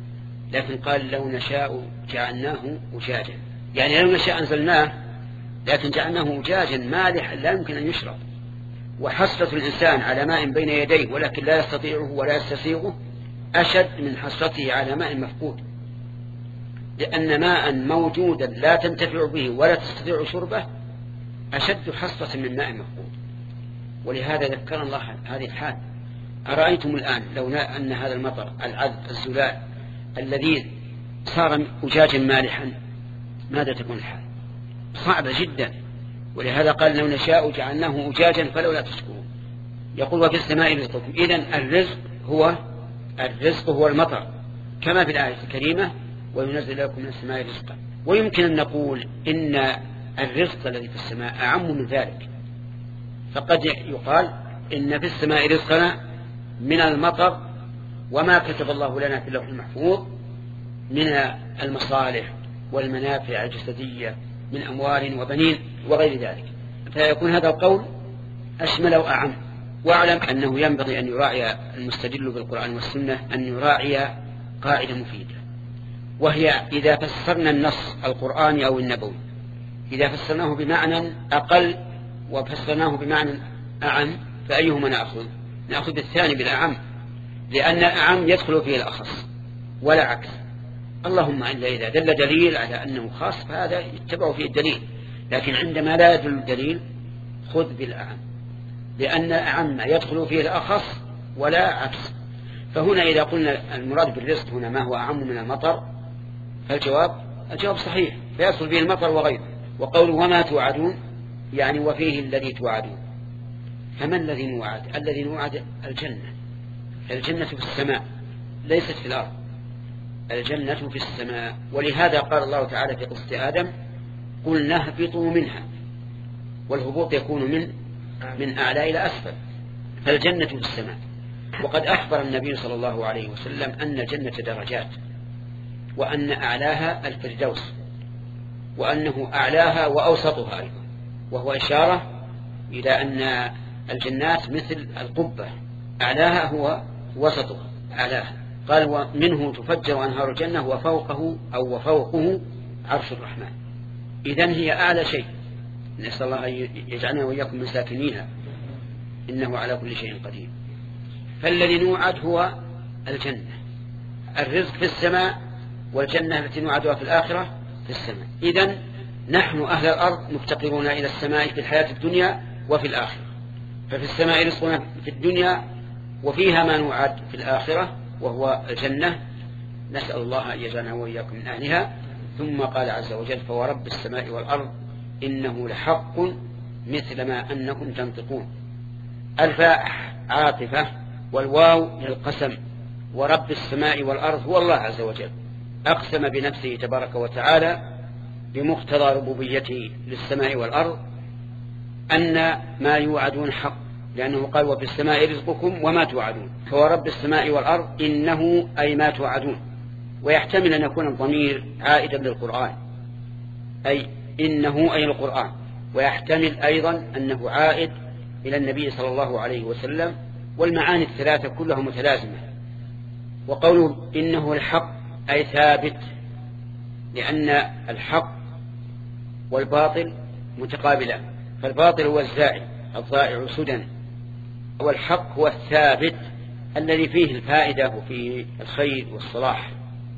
لكن قال لو نشاء جعلناه أجاجا، يعني لو نشاء أنزلناه لكن جعلناه أجاجا مالحا لا يمكن أن يشرب. وحسرة الإنسان على ماء بين يديه ولكن لا يستطيعه ولا يستسيغه أشد من حسرته على ماء مفقود، لأن ماء موجودا لا تنتفع به ولا تستطيع شربه أشد حسرة من ماء مفقود. ولهذا ذكر الله هذه الحال. أرأيتم الآن لو أن هذا المطر العذب الزلال الذي صار أجاجا مالحا ماذا تكون الحال؟ صعبة جدا، ولهذا قال لو نشاء جعلناه أجاجا فلولا تشكرون. يقول وفي السماء رزقكم. إذن الرزق هو الرزق هو المطر كما في الآية الكريمة وينزل لكم من السماء رزقا. ويمكن أن نقول إن الرزق الذي في السماء أعم من ذلك، فقد يقال إن في السماء رزقنا من المطر وما كتب الله لنا في اللوح المحفوظ من المصالح والمنافع الجسدية من أموال وبنين وغير ذلك، فيكون هذا القول أشمل وأعم. واعلم أنه ينبغي أن يراعي المستدل بالقرآن والسنة أن يراعي قاعدة مفيدة، وهي إذا فسرنا النص القرآني أو النبوي، إذا فسرناه بمعنى أقل وفسرناه بمعنى أعم فأيهما نأخذ؟ نأخذ بالثاني بالأعم، لأن الأعم يدخل فيه الأخص ولا عكس. اللهم إلا إذا دل دليل على أنه خاص فهذا يتبع فيه الدليل، لكن عندما لا يدل الدليل خذ بالأعم، لأن أعم يدخل فيه الأخص ولا عكس. فهنا إذا قلنا المراد بالرزق هنا ما هو أعم من المطر فالجواب الجواب صحيح، فيدخل فيه المطر وغيره. وقوله وما توعدون يعني وفيه الذي توعدون. فما الذي نوعد؟ الذي نوعد الجنة. الجنة في السماء ليست في الأرض، الجنة في السماء. ولهذا قال الله تعالى في قصة آدم قلنا اهبطوا منها، والهبوط يكون من من أعلى إلى أسفل، فالجنة في السماء. وقد أخبر النبي صلى الله عليه وسلم أن الجنة درجات، وأن أعلاها الفردوس، وأنه أعلاها وأوسطها أيضا، وهو إشارة إلى أن الجنات مثل القبة، أعلاها هو وسطها أعلاها. قال ومنه تفجر أنهار الجنة وفوقه أو وفوقه عرش الرحمن. إذن هي أعلى شيء، نسأل الله أن يجعلنا وإياكم من ساكنيها إنه على كل شيء قدير. فالذي نوعد هو الجنة، الرزق في السماء، والجنة التي نوعدها في الآخرة في السماء. إذن نحن أهل الأرض مفتقرون إلى السماء في الحياة الدنيا وفي الآخرة. ففي السماء رزقنا في الدنيا وفيها ما نوعد في الآخرة وهو الجنة، نسأل الله أن يجعلنا وإياكم من أهلها. ثم قال عز وجل فورب السماء والأرض إنه لحق مثل ما أنكم تنطقون. الفاء عاطفة والواو للقسم، ورب السماء والأرض هو الله عز وجل، أقسم بنفسه تبارك وتعالى بمقتضى ربوبيته للسماء والأرض أن ما يوعدون حق، لأنه قال وفي السماء رزقكم وما توعدون. فورب السماء والأرض إنه أي ما توعدون، ويحتمل أن يكون الضمير عائدا للقرآن، أي إنه أي القرآن، ويحتمل أيضا أنه عائد إلى النبي صلى الله عليه وسلم، والمعاني الثلاثة كلها متلازمة. وقوله إنه الحق أي ثابت، لأن الحق والباطل متقابلان، فالباطل هو الزائل الضائع سدى، والحق هو الثابت الذي فيه الفائدة وفيه الخير والصلاح.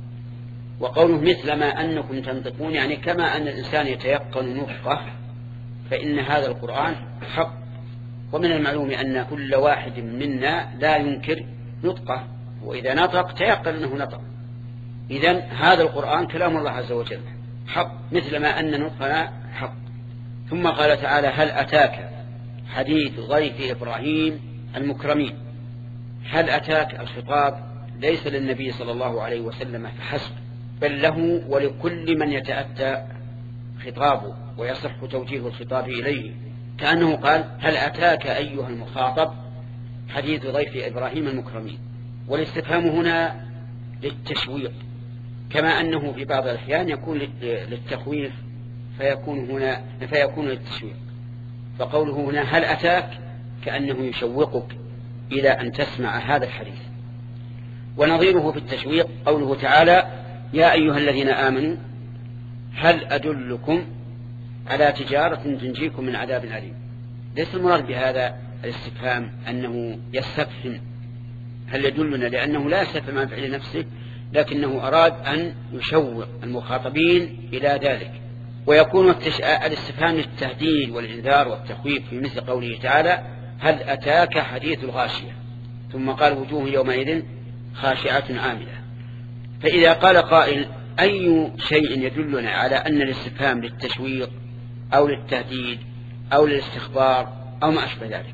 وقوله مثل ما أنكم تنطقون يعني كما أن الإنسان يتيقن نطقه، فإن هذا القرآن حق. ومن المعلوم أن كل واحد منا لا ينكر نطقه، وإذا نطق تيقن أنه نطق. إذن هذا القرآن كلام الله عز وجل حق مثل ما أن نطقنا حق. ثم قال تعالى هل أتاك حديث ضيف إبراهيم المكرمين. هل أتاك الخطاب ليس للنبي صلى الله عليه وسلم فحسب، بل له ولكل من يتأتى خطابه ويصح توجيه الخطاب إليه، كأنه قال هل أتاك أيها المخاطب حديث ضيف إبراهيم المكرمين. والاستفهام هنا للتشويق، كما أنه في بعض الأحيان يكون للتخويف فيكون هنا فيكون للتشويق. فقوله هنا هل أتاك كأنه يشوقك إلى أن تسمع هذا الحديث. ونظيره في التشويق قوله تعالى يا أيها الذين آمنوا هل أدلكم على تجارة تنجيكم من عذاب أليم. ليس المراد بهذا الاستفهام أنه يستفهم هل يدلنا، لأنه لا يستفهم عن فعل نفسه، لكنه أراد أن يشوق المخاطبين إلى ذلك. ويكون الاستفهام للتهديد والإنذار والتخويف في مثل قوله تعالى هل أتاك حديث الغاشية، ثم قال وجوه يومئذ خاشعة عاملة. فإذا قال قائل أي شيء يدلنا على أن الاستفهام للتشويق أو للتهديد أو للاستخبار أو ما أشبه ذلك.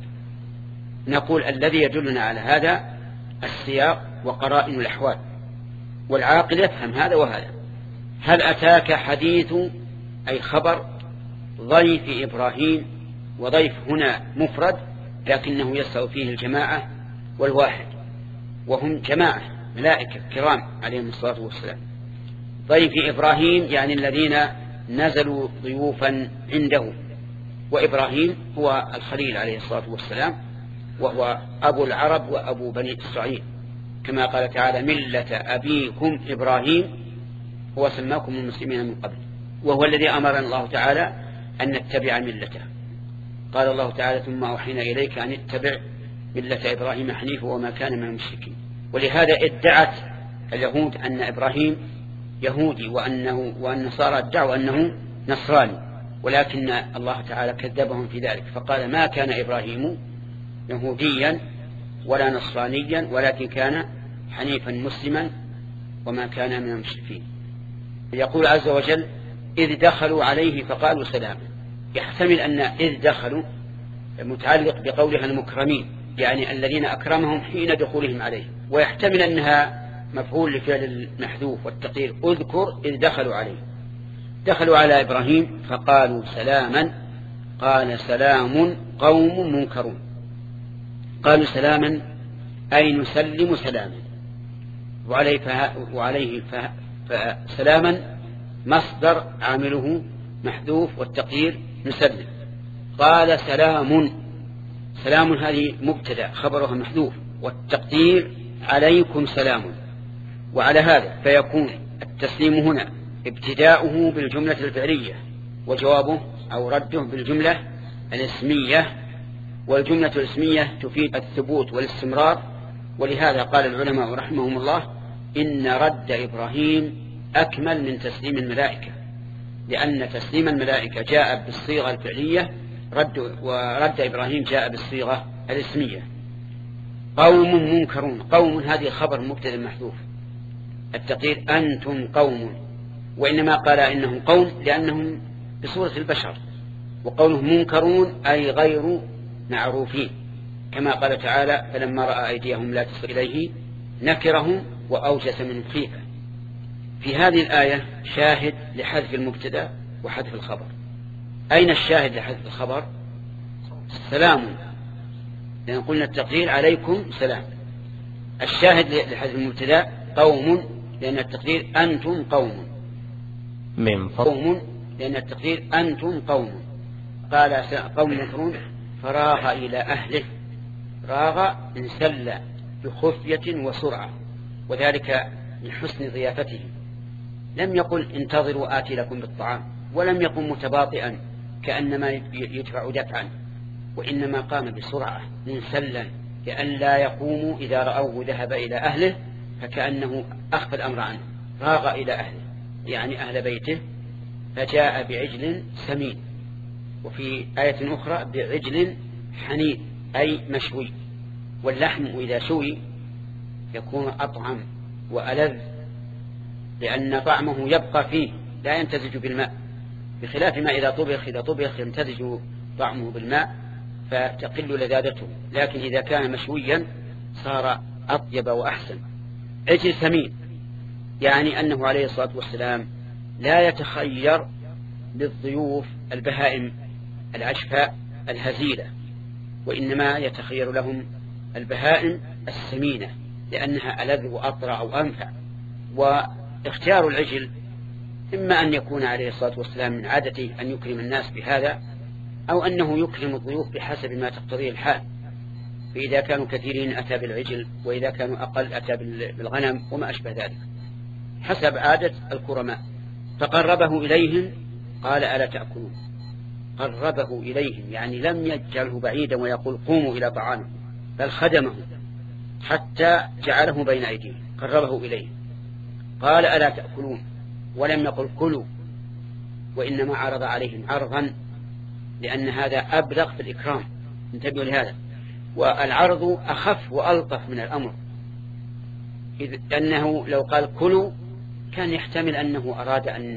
نقول الذي يدلنا على هذا السياق وقرائن الأحوال، والعاقل يفهم هذا وهذا. هل أتاك حديث أي خبر ضيف إبراهيم، وضيف هنا مفرد لكنه يسأل فيه الجماعة والواحد، وهم جماعة ملائكة كرام عليهم الصلاة والسلام. ضيف إبراهيم يعني الذين نزلوا ضيوفا عنده، وإبراهيم هو الخليل عليه الصلاة والسلام، وهو أبو العرب وأبو بني إسرائيل، كما قال تعالى ملة أبيكم إبراهيم هو سماكم المسلمين من قبل، وهو الذي أمرنا الله تعالى أن نتبع ملته. قال الله تعالى ثم أوحينا إليك أن اتبع ملة إبراهيم حنيفا وما كان من المشركين. ولهذا ادعت اليهود أن إبراهيم يهودي وأنه وأن النصارى ادعوا أنه نصراني، ولكن الله تعالى كذبهم في ذلك فقال ما كان إبراهيم يهوديا ولا نصرانيا ولكن كان حنيفا مسلما وما كان من المشركين. يقول عز وجل إذ دخلوا عليه فقالوا سلاما. يحتمل أن إذ دخلوا متعلق بقولها المكرمين، يعني الذين أكرمهم حين دخولهم عليه، ويحتمل أنها مفعول لفعل المحذوف والتقدير اذكر إذ دخلوا عليه. دخلوا على إبراهيم فقالوا سلاما، قال سلام قوم منكرون. قالوا سلاما أي نسلم سلاما، وعليه, فه... وعليه فه... فسلاما مصدر عامله محذوف والتقدير نسلم. قال سلام، سلام هذه مبتدا خبرها محذوف والتقدير عليكم سلام. وعلى هذا فيكون التسليم هنا ابتداؤه بالجملة الفعلية وجوابه أو رده بالجملة الاسمية، والجملة الاسمية تفيد الثبوت والاستمرار. ولهذا قال العلماء رحمهم الله إن رد إبراهيم أكمل من تسليم الملائكة، لأن تسليم الملائكة جاء بالصيغة الفعلية رد ورد إبراهيم جاء بالصيغة الاسمية. قوم منكرون، قوم هذه خبر مبتدا محذوف التقدير أنتم قوم، وإنما قال إنهم قوم لأنهم بصورة البشر، وقولهم منكرون أي غير معروفين، كما قال تعالى فلما رأى أيديهم لا تصل إليه نكرهم وأوجس من خيفة. في هذه الآية شاهد لحذف المبتدا وحذف الخبر. أين الشاهد لحذف الخبر؟ سلام، لأن قلنا التقدير عليكم سلام. الشاهد لحذف المبتدا قوم، لأن التقدير أنتم قوم من قوم، لأن التقدير أنتم قوم. قال قوم منكرون فراغ إلى أهله، راغ انسل بخفية وسرعة، وذلك من حسن ضيافته. لم يقل انتظروا آتي لكم بالطعام، ولم يقم متباطئا كأنما يدفع دفعا، وإنما قام بسرعة منسلا لئلا يقوموا إذا رأوه ذهب إلى أهله فكأنه أخفى الأمر عنه. راغ إلى أهله يعني أهل بيته، فجاء بعجل سمين، وفي آية أخرى بعجل حنيذ أي مشوي. واللحم إذا شوي يكون أطعم وألذ، لأن طعمه يبقى فيه لا يمتزج بالماء، بخلاف ما إذا طبخ إذا طبخ يمتزج طعمه بالماء فتقل لذاذته، لكن إذا كان مشويا صار أطيب وأحسن. عجل ثمين يعني أنه عليه الصلاة والسلام لا يتخير للضيوف البهائم العشفاء الهزيلة، وإنما يتخير لهم البهائم السمينة لأنها ألذ وأطرى أو أنفع. واختيار العجل إما أن يكون عليه الصلاة والسلام من عادته أن يكرم الناس بهذا، أو أنه يكرم الضيوف بحسب ما تقتضيه الحال، فإذا كانوا كثيرين أتى بالعجل، وإذا كانوا أقل أتى بالغنم وما أشبه ذلك حسب عادة الكرماء. فقربه إليهم قال ألا تأكلون. قربه إليهم يعني لم يجعله بعيدا ويقول قوموا إلى طعامه، بل خدمه حتى جعله بين أيديهم، قربه إليهم. قال ألا تأكلون، ولم يقل كلوا، وإنما عرض عليهم عرضا لأن هذا أبلغ في الإكرام. انتبهوا لهذا، والعرض أخف وألطف من الأمر، إذ أنه لو قال كلوا كان يحتمل أنه أراد أن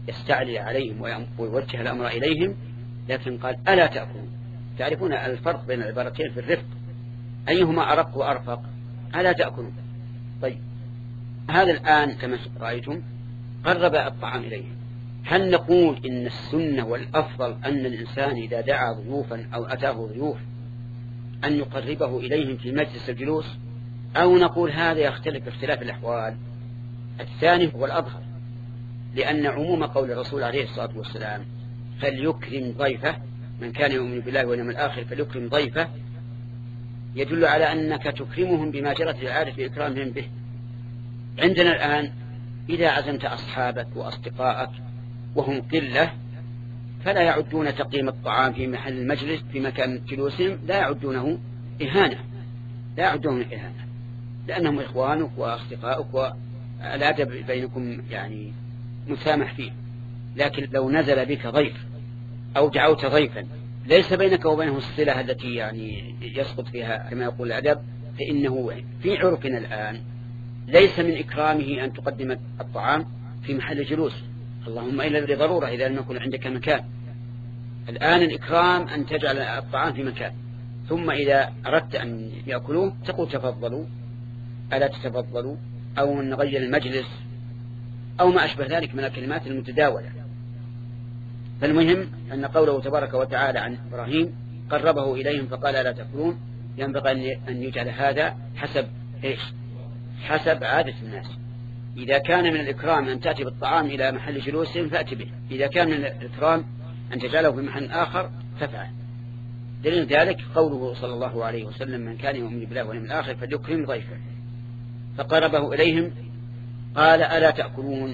يستعلي عليهم ويوجه الأمر إليهم، لكن قال ألا تأكلون. تعرفون الفرق بين العبارتين في الرفق، أيهما أرق وأرفق؟ ألا تأكلون. طيب هذا الآن كما رأيتم قرب الطعام إليهم. هل نقول إن السنة والأفضل أن الإنسان إذا دعا ضيوفا أو أتاه ضيوف أن يقربه إليهم في مجلس الجلوس، أو نقول هذا يختلف اختلاف الأحوال؟ الثاني هو الأظهر، لأن عموم قول الرسول عليه الصلاة والسلام فليكرم ضيفه، من كان يؤمن بالله واليوم الآخر فليكرم ضيفه، يدل على أنك تكرمهم بما جرت العادة في إكرامهم به. عندنا الآن إذا عزمت أصحابك وأصدقائك وهم قلة فلا يعدون تقديم الطعام في محل المجلس في مكان جلوسهم، لا يعدونه إهانة، لا يعدونه إهانة، لأنهم إخوانك وأصدقائك والأدب بينكم يعني مسامح فيه. لكن لو نزل بك ضيف أو دعوت ضيفا ليس بينك وبينه الصلة التي يعني يسقط فيها كما يقول الأدب، فإنه في عرفنا الآن ليس من إكرامه أن تقدم الطعام في محل جلوس، اللهم إلا لضرورة إذا لم يكن عندك مكان. الآن الإكرام أن تجعل الطعام في مكان، ثم إذا أردت أن يأكلوه تقول تفضلوا، ألا تتفضلوا، أو نغير المجلس، أو ما أشبه ذلك من الكلمات المتداولة. فالمهم أن قوله تبارك وتعالى عن إبراهيم قربه إليهم فقال ألا تأكلون، ينبغي أن يجعل هذا حسب إيش؟ حسب عادة الناس. إذا كان من الإكرام أن تأتي بالطعام إلى محل جلوسهم فأتي به، إذا كان من الإكرام أن تجعله في محل آخر فافعل. دليل ذلك قوله صلى الله عليه وسلم من كان يؤمن بالله واليوم الآخر فليكرم ضيفه، فقربه إليهم قال ألا تأكلون،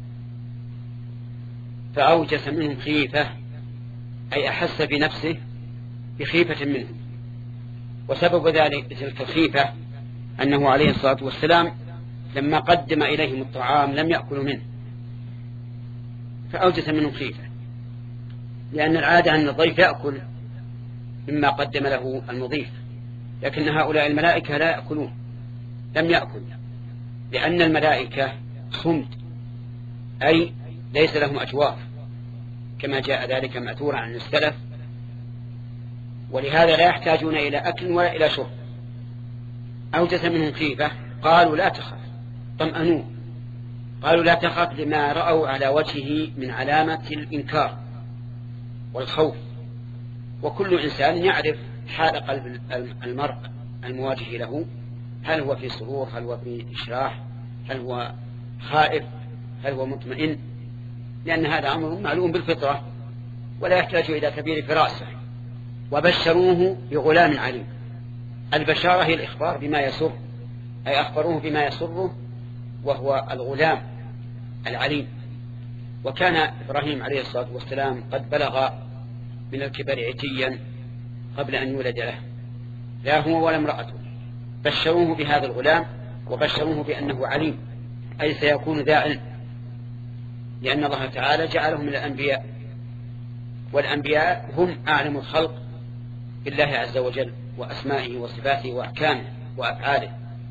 فأوجس منهم خيفة، أي أحس بنفسه بخيفة منهم. وسبب ذلك تلك الخيفة أنه عليه الصلاة والسلام لما قدم إليهم الطعام لم يأكلوا منه، فأوجس منهم خيفة، لأن العادة أن الضيف يأكل مما قدم له المضيف، لكن هؤلاء الملائكة لا يأكلون، لم يأكل، لأن الملائكة صمت، أي ليس لهم أجواف كما جاء ذلك مأثورا عن السلف، ولهذا لا يحتاجون إلى أكل ولا إلى شرب. أوجس منهم خيفة، قالوا لا تخف، طمأنوه، قالوا لا تخف لما رأوا على وجهه من علامة الإنكار والخوف. وكل إنسان يعرف حال قلب المرء المواجه له، هل هو في سرور، هل هو في إشراح، هل هو خائف، هل هو مطمئن، لأن هذا أمر معلوم بالفطرة ولا يحتاج إلى كبير فراسة. وبشروه بغلام عليم، البشارة هي الإخبار بما يسر، أي أخبروه بما يسره، وهو الغلام العليم. وكان إبراهيم عليه الصلاة والسلام قد بلغ من الكبر عتيا قبل أن يولد له، لا هو ولا امرأته. بشروه بهذا الغلام وبشروه بأنه عليم، أي سيكون ذا علم، لأن الله تعالى جعله من الأنبياء، والأنبياء هم أعلم الخلق بالله عز وجل وأسمائه وصفاته وأحكامه وأفعاله.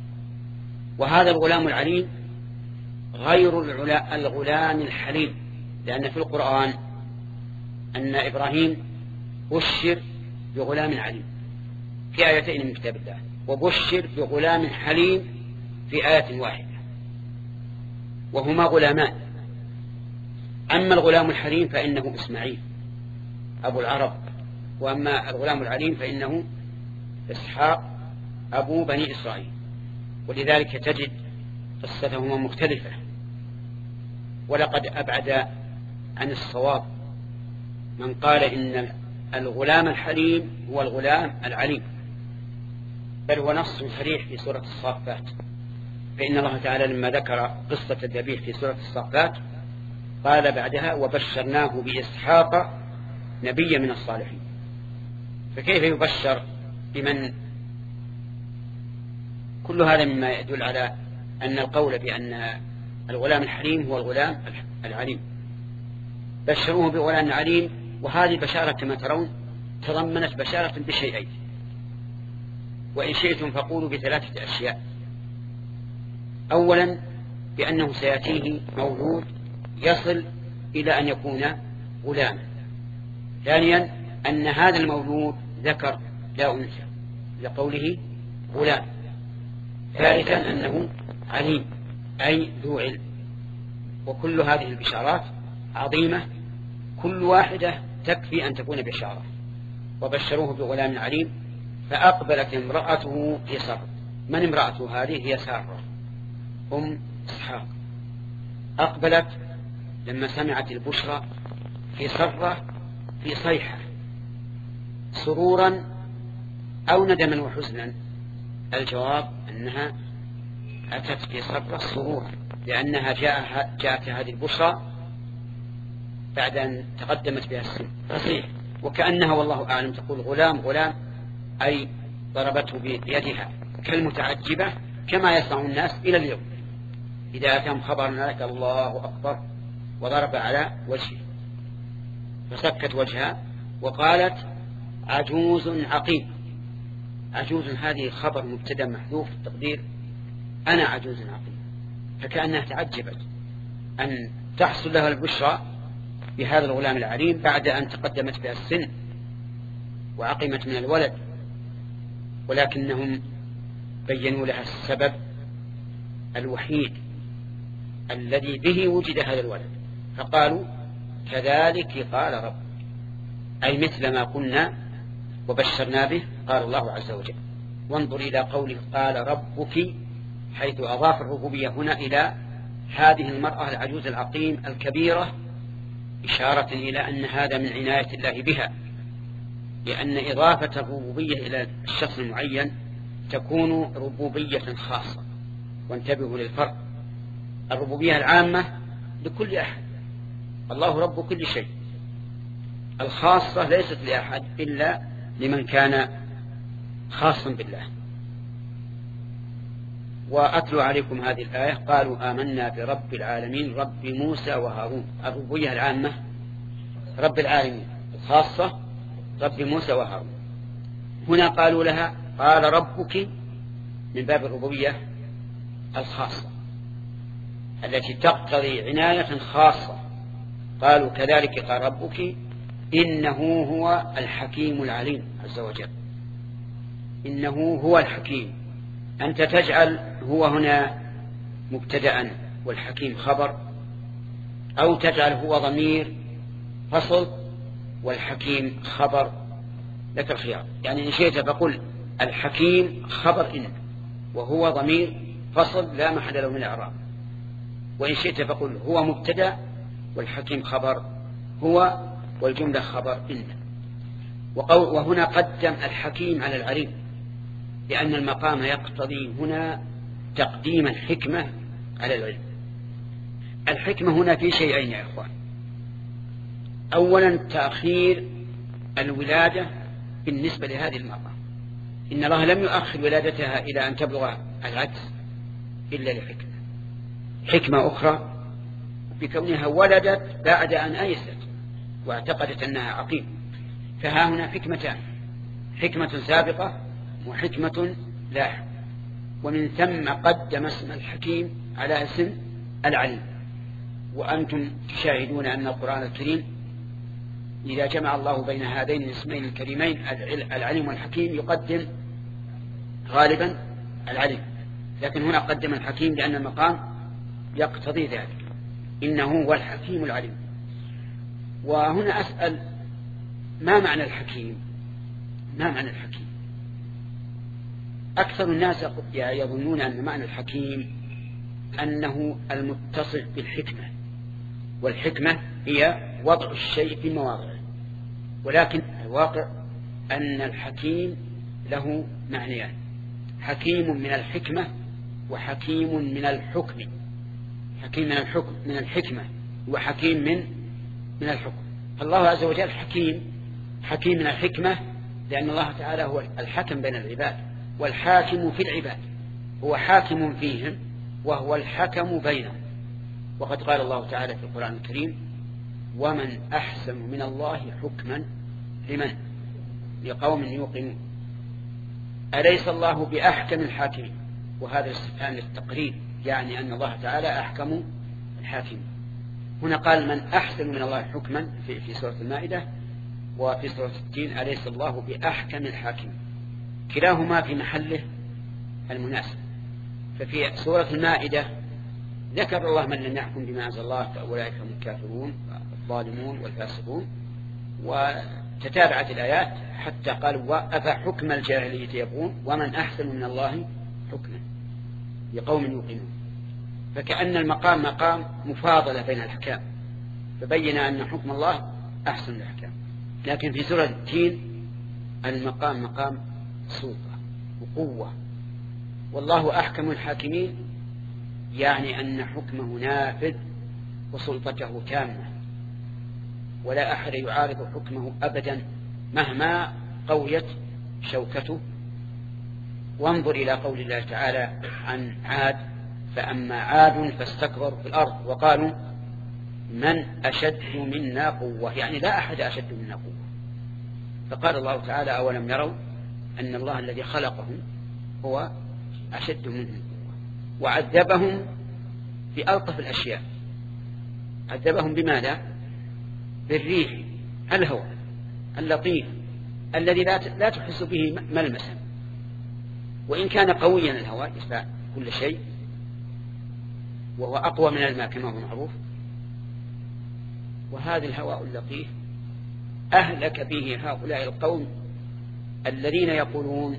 وهذا الغلام العليم غير الغلام الحليم، لأن في القرآن أن إبراهيم بشر بغلام عليم في آيتين من كتاب الله، وبشر بغلام حليم في آية واحدة، وهما غلامان. أما الغلام الحليم فإنه إسماعيل أبو العرب، وأما الغلام العليم فإنه إسحاق أبو بني إسرائيل. ولذلك تجد قصتهما مختلفة، ولقد أبعد عن الصواب من قال إن الغلام الحليم هو الغلام العليم، بل هو نص صريح في سورة الصافات. فإن الله تعالى لما ذكر قصة الذبيح في سورة الصافات قال بعدها وبشرناه بإسحاق نبيا من الصالحين. فكيف يبشر بمن؟ كل هذا مما يدل على أن القول بأن الغلام الحليم هو الغلام العليم. بشروه بغلام عليم، وهذه بشارة كما ترون تضمنت بشارة بشيئين، وإن شئتم فقولوا بثلاثة أشياء. أولا بأنه سيأتيه مولود يصل إلى أن يكون غلاما. ثانيا أن هذا المولود ذكر لا أنثى لقوله غلام. ثالثا أنه عليم أي ذو علم. وكل هذه البشارات عظيمة، كل واحدة تكفي أن تكون بشارة. وبشروه بغلام عليم. فأقبلت امرأته في سرة. من امرأته هذه؟ هي سارة أم إسحاق. أقبلت لما سمعت البشرى في سرة في صيحة، سرورا أو ندما وحزنا. الجواب أنها أتت في سرة سرورا، لأنها جاء جاءت هذه البشرى بعد أن تقدمت بها السن فصيح، وكأنها والله أعلم تقول غلام غلام، أي ضربته بيدها كالمتعجبة كما يصنع الناس إلى اليوم إذا أتهم خبر ملك الله أكبر وضرب على وجهه، فسكت وجهها وقالت عجوز عقيم. عجوز هذه خبر مبتدا محذوف التقدير أنا عجوز عقيم، فكأنها تعجبت أن تحصل لها البشرى بهذا الغلام العليم بعد أن تقدمت بها السن وعقمت من الولد. ولكنهم بينوا لها السبب الوحيد الذي به وجد هذا الولد، فقالوا كذلك قال رب، أي مثل ما قلنا وبشرنا به قال الله عز وجل. وانظر إلى قوله قال ربك، حيث أضاف الربوبية هنا إلى هذه المرأة العجوز العقيم الكبيرة، إشارة إلى أن هذا من عناية الله بها، لأن إضافة الربوبية إلى الشخص المعين تكون ربوبية خاصة. وانتبهوا للفرق، الربوبية العامة لكل أحد، الله رب كل شيء. الخاصة ليست لأحد إلا لمن كان خاصا بالله. وأتلو عليكم هذه الآية قالوا آمنا برب العالمين رب موسى وهارون. الربوبية العامة رب العالمين، الخاصة رب موسى وهارون. هنا قالوا لها قال ربك من باب الربوبية الخاصة التي تقتضي عناية خاصة. قالوا كذلك قال ربك إنه هو الحكيم العليم عز وجل. إنه هو الحكيم، أنت تجعل هو هنا مبتدأ والحكيم خبر، أو تجعل هو ضمير فصل والحكيم خبر، لك الخيار. يعني إن شئت فقل الحكيم خبر إن، وهو ضمير فصل لا محل له من الإعراب. وإن شئت فقل هو مبتدأ والحكيم خبر هو والجملة خبر إن. وهنا قدم الحكيم على العليم لأن المقام يقتضي هنا تقديم الحكمة على العلم. الحكمة هنا في شيئين يا إخوان. أولا تأخير الولادة بالنسبة لهذه المرأة، إن الله لم يؤخر ولادتها إلى أن تبلغ العجز إلا لحكمة. حكمة أخرى بكونها ولدت بعد أن أيست واعتقدت أنها عقيم، فها هنا حكمتان، حكمة سابقة وحكمة لاحقة. ومن ثم قدم اسم الحكيم على اسم العليم. وأنتم تشاهدون أن القرآن الكريم إذا جمع الله بين هذين الاسمين الكريمين العليم والحكيم يقدم غالبا العليم، لكن هنا قدم الحكيم لأن المقام يقتضي ذلك، إنه هو الحكيم العليم. وهنا أسأل ما معنى الحكيم؟ ما معنى الحكيم؟ أكثر الناس يظنون أن معنى الحكيم أنه المتصف بالحكمة، والحكمة هي وضع الشيء في مواضعه، ولكن الواقع أن الحكيم له معنيان، حكيم من الحكمة وحكيم من الحكم. حكيم من الحكم من الحكمة وحكيم من من الحكم. فالله عز وجل حكيم، حكيم من الحكمة لأن الله تعالى هو الحكم بين العباد والحاكم في العباد، هو حاكم فيهم وهو الحكم بينهم. وقد قال الله تعالى في القرآن الكريم ومن أحسن من الله حكما لمن لقوم يوقنون. أليس الله بأحكم الحاكمين؟ وهذا الاستفهام للتقرير، يعني أن الله تعالى أحكم الحاكم. هنا قال من أحسن من الله حكما في, في سورة المائدة، وفي سورة التين أليس الله بأحكم الحاكم، كلاهما في محله المناسب. ففي سورة المائدة ذكر الله من لم يحكم بما أنزل الله فأولئك هم الكافرون الظالمون والفاسقون، وتتابعت الآيات حتى قالوا أفحكم الجاهلية يبغون ومن أحسن من الله حكما لقوم يوقنون. فكأن المقام مقام مفاضلة بين الأحكام، فبين أن حكم الله أحسن الأحكام. لكن في سورة التين المقام مقام سلطة وقوة، والله أحكم الحاكمين، يعني أن حكمه نافذ وسلطته تامة، ولا أحد يعارض حكمه أبدا مهما قويت شوكته. وانظر إلى قول الله تعالى عن عاد: فأما عاد فاستكبروا في الأرض وقالوا من أشد منا قوة، يعني لا أحد أشد منا قوة. فقال الله تعالى: أولم يروا أن الله الذي خلقهم هو أشد منهم قوة. وعذبهم بألطف الأشياء، عذبهم بماذا؟ بالريح الهواء اللطيف الذي لا تحس به ملمسا، وإن كان قويا الهواء يدفع كل شيء، وهو أقوى من الماء كما هو معروف. وهذا الهواء اللطيف أهلك به هؤلاء القوم الذين يقولون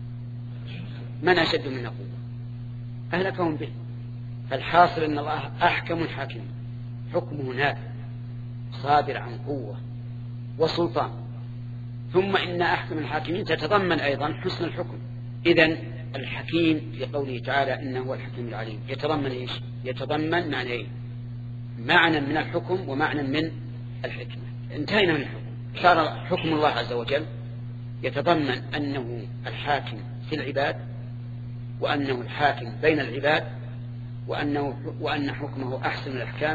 من أشد منا قوة، أهلكهم به. فالحاصل أن الله أحكم الحاكم، حكمه نافذ صادر عن قوة وسلطان. ثم إن أحكم الحاكمين تتضمن أيضا حسن الحكم. إذن الحكيم في قوله تعالى إنه هو الحكيم العليم يتضمن إيش؟ يتضمن معنيين: معنى من الحكم ومعنى من الحكمة. انتهينا من الحكم، صار حكم الله عز وجل يتضمن أنه الحاكم في العباد، وأنه الحاكم بين العباد، وأنه وأن حكمه أحسن الأحكام،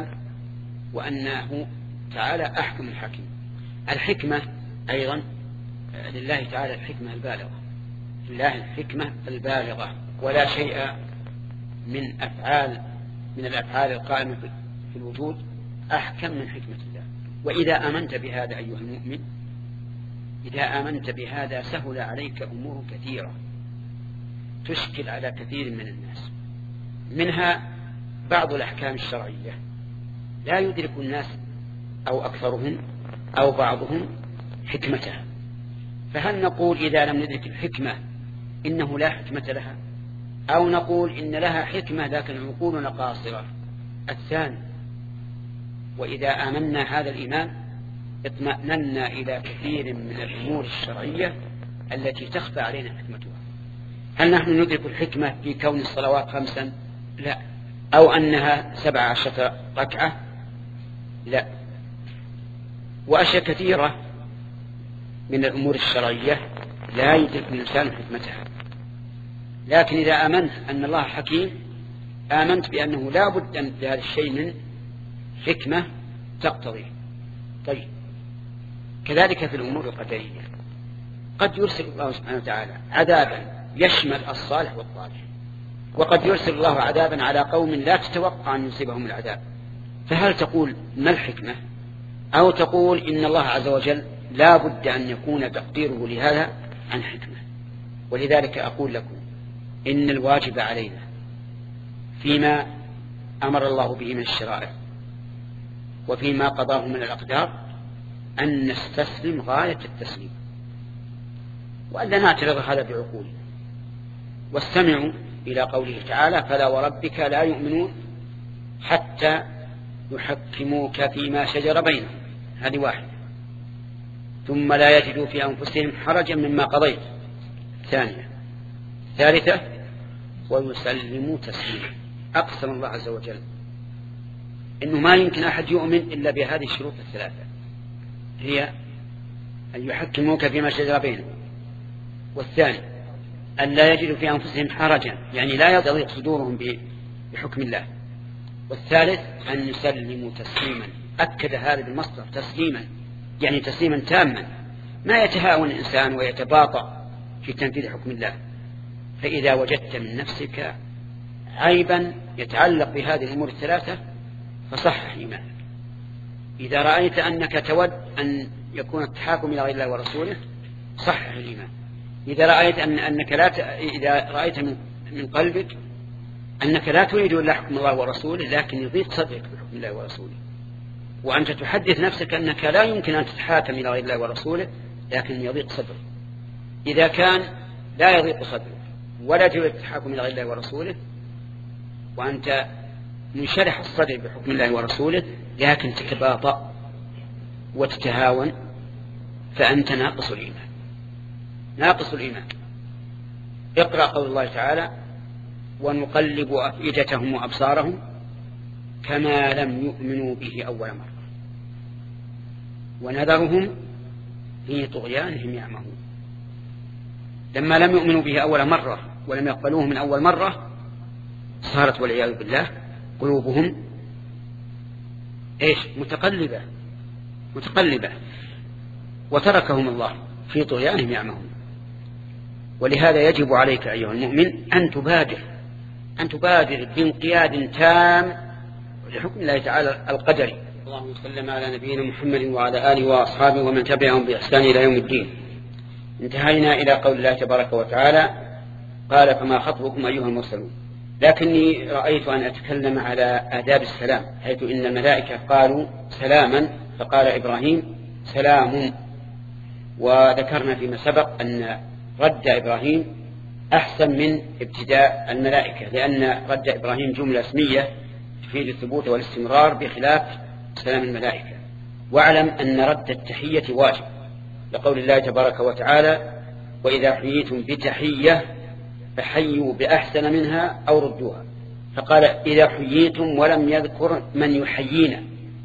وأنه تعالى أحكم الحاكم. الحكمة أيضا لله تعالى الحكمة البالغة، لله الحكمة البالغة، ولا شيء من أفعال من الأفعال القائمة في الوجود أحكم من حكمة الله. وإذا آمنت بهذا أيها المؤمن، إذا آمنت بهذا سهل عليك أمور كثيرة تشكل على كثير من الناس، منها بعض الأحكام الشرعية لا يدرك الناس أو أكثرهم أو بعضهم حكمتها. فهل نقول إذا لم ندرك الحكمة إنه لا حكمة لها، أو نقول إن لها حكمة لكن عقولنا قاصرة؟ الثاني. وإذا آمنا هذا الإيمان اطمأننا إلى كثير من الأمور الشرعية التي تخفى علينا حكمتها. هل نحن ندرك الحكمة في كون الصلوات خمسا؟ لا. أو أنها سبع عشرة ركعة؟ لا. وأشياء كثيرة من الأمور الشرعية لا يدرك الإنسان حكمتها. لكن إذا آمنت أن الله حكيم آمنت بأنه لا بد أن لهذا الشيء من حكمة تقتضي. طيب، كذلك في الأمور القدرية قد يرسل الله سبحانه وتعالى عذابا يشمل الصالح والطالح، وقد يرسل الله عذابا على قوم لا تتوقع أن يصيبهم العذاب. فهل تقول ما الحكمة، أو تقول إن الله عز وجل لا بد أن يكون تقديره لهذا عن حكمة؟ ولذلك أقول لكم إن الواجب علينا فيما أمر الله به من الشرائع وفيما قضاه من الأقدار أن نستسلم غاية التسليم، وألا نعترض هذا بعقولنا. واستمعوا إلى قوله تعالى: فلا وربك لا يؤمنون حتى يحكموك فيما شجر بينهم. هذه واحدة. ثم لا يجدوا في أنفسهم حرجا مما قضيت. ثانية. ثالثة: ويسلموا تسليما. أقسم الله عز وجل إنه ما يمكن أحد يؤمن إلا بهذه الشروط الثلاثة، هي أن يحكموك فيما شجر بينهم، والثاني أن لا يجدوا في أنفسهم حرجا يعني لا يضيق صدورهم بحكم الله، والثالث أن يسلموا تسليما. أكد هذا بالمصدر تسليما، يعني تسليما تاما، ما يتهاون الإنسان ويتباطأ في تنفيذ حكم الله. فإذا وجدت من نفسك عيبا يتعلق بهذه الأمور الثلاثة فصحح إيمانك، إذا رأيت أنك تود أن يكون التحاكم إلى غير الله ورسوله صحح الإيمان. إذا رأيت أن أنك لا ت... إذا رأيت من من قلبك أنك لا تريد إلا حكم الله ورسوله لكن يضيق صدرك بحكم الله ورسوله، وأنت تحدث نفسك أنك لا يمكن أن تتحاكم إلى غير الله ورسوله لكن يضيق صدرك. إذا كان لا يضيق صدرك ولا تريد التحاكم إلى غير الله ورسوله وأنت منشرح الصدر بحكم الله ورسوله لكن تتباطأ وتتهاون فأنت ناقص الإيمان ناقص الإيمان. اقرأ قول الله تعالى: ونقلب أفئدتهم وأبصارهم كما لم يؤمنوا به أول مرة ونذرهم في طغيانهم يعمهون. لما لم يؤمنوا به أول مرة ولم يقبلوه من أول مرة صارت والعياذ بالله قلوبهم إيش متقلبة متقلبة وتركهم الله في طغيانهم يعمهون. ولهذا يجب عليك أيها المؤمن أن تبادر أن تبادر بانقياد تام لحكم الله تعالى القدري. اللهم صل على نبينا محمد وعلى آله وأصحابه ومن تبعهم بإحسان إلى يوم الدين. انتهينا إلى قول الله تبارك وتعالى: قال فما خطبكم أيها المرسلون. لكني رأيت أن أتكلم على آداب السلام، حيث إن الملائكة قالوا سلاما فقال إبراهيم سلام. وذكرنا فيما سبق أن رد إبراهيم أحسن من ابتداء الملائكة، لأن رد إبراهيم جملة اسمية تفيد الثبوت والاستمرار بخلاف سلام الملائكة. واعلم أن رد التحية واجب لقول الله تبارك وتعالى: وإذا حييتم بتحية فحيوا بأحسن منها أو ردوها. فقال إذا حييتم ولم يذكر من يحيينا،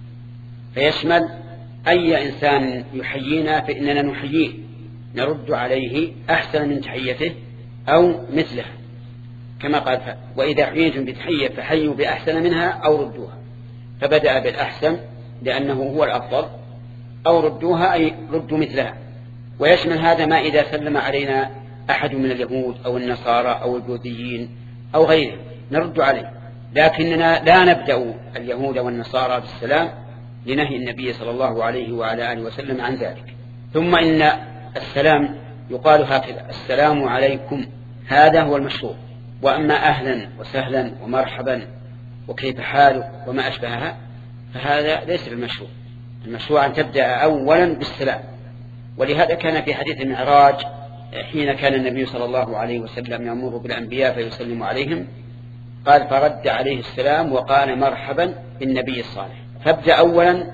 فيشمل أي إنسان يحيينا فإننا نحييه نرد عليه أحسن من تحيته أو مثلها، كما قال: وإذا حييتم بتحية فحيوا بأحسن منها أو ردوها. فبدأ بالأحسن لأنه هو الأفضل، أو ردوها أي ردوا مثلها. ويشمل هذا ما إذا سلم علينا أحد من اليهود أو النصارى أو البوذيين أو غيرهم نرد عليه، لكننا لا نبدأ اليهود والنصارى بالسلام لنهي النبي صلى الله عليه وعلى آله وسلم عن ذلك. ثم إن السلام يقال هكذا: السلام عليكم، هذا هو المشروع. وأما أهلا وسهلا ومرحبا وكيف حالك وما أشبهها فهذا ليس بالمشروع. المشروع أن تبدأ أولا بالسلام. ولهذا كان في حديث المعراج حين كان النبي صلى الله عليه وسلم يمر بالأنبياء فيسلم عليهم قال: فرد عليه السلام وقال: مرحبا بالنبي الصالح. فابدأ أولا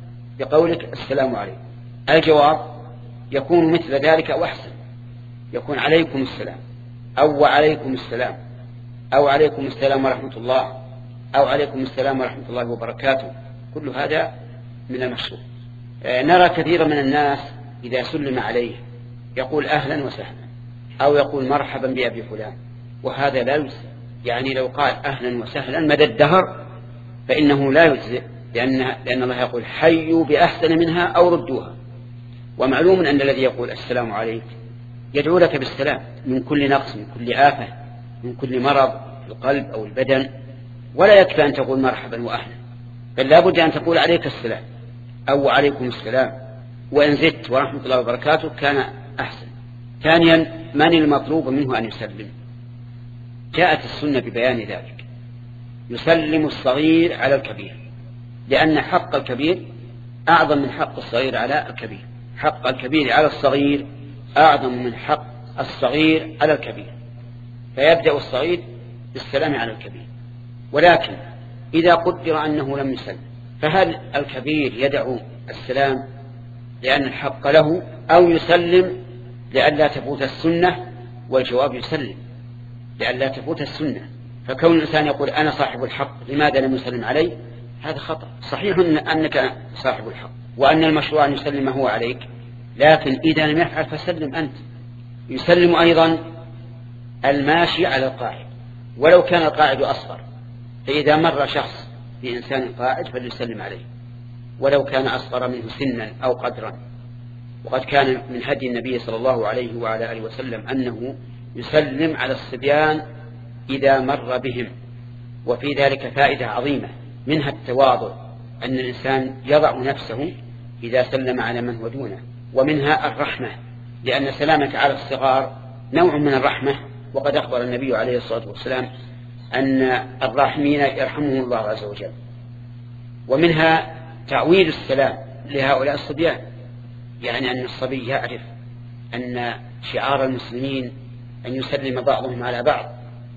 بقولك السلام عليكم. الجواب يكون مثل ذلك أو أحسن، يكون عليكم السلام أو وعليكم السلام أو عليكم السلام ورحمة الله أو عليكم السلام ورحمة الله وبركاته. كل هذا من المشروع. نرى كثيرا من الناس إذا سلم عليه يقول أهلا وسهلا أو يقول مرحبا بأبي فلان، وهذا لا يجزئ. يعني لو قال أهلا وسهلا مدى الدهر فإنه لا يجزئ، لأن, لأن الله يقول حيوا بأحسن منها أو ردوها. ومعلوم أن الذي يقول السلام عليك يدعو لك بالسلام من كل نقص، من كل آفة، من كل مرض في القلب أو البدن، ولا يكفي أن تقول مرحبا وأهلا، بل لا بد أن تقول عليك السلام أو عليكم السلام، وإن زدت ورحمة الله وبركاته كان أحسن. ثانيا، من المطلوب منه أن يسلم؟ جاءت السنة ببيان ذلك. يسلم الصغير على الكبير، لأن حق الكبير أعظم من حق الصغير على الكبير. حق الكبير على الصغير أعظم من حق الصغير على الكبير، فيبدأ الصغير بالسلام على الكبير. ولكن إذا قدر أنه لم يسلم فهل الكبير يدعو السلام لأن الحق له أو يسلم لئلا تفوت السنة؟ والجواب يسلم لئلا تفوت السنة. فكون الإنسان يقول أنا صاحب الحق لماذا لم يسلم علي، هذا خطأ. صحيح أنك صاحب الحق وأن المشروع أن يسلم هو عليك، لكن إذا لم يفعل فسلم أنت. يسلم أيضا الماشي على القاعد ولو كان القاعد أصغر، فإذا مر شخص بإنسان قاعد فليسلم عليه ولو كان أصغر منه سنا أو قدرا. وقد كان من هدي النبي صلى الله عليه وعلى آله وسلم أنه يسلم على الصبيان إذا مر بهم، وفي ذلك فائدة عظيمة، منها التواضع أن الإنسان يضع نفسه إذا سلم على من هو دونه. ومنها الرحمة، لأن سلامك على الصغار نوع من الرحمة، وقد أخبر النبي عليه الصلاة والسلام أن الراحمين يرحمهم الله عز وجل. ومنها تعويل السلام لهؤلاء الصبيان، يعني أن الصبي يعرف أن شعار المسلمين أن يسلم بعضهم على بعض،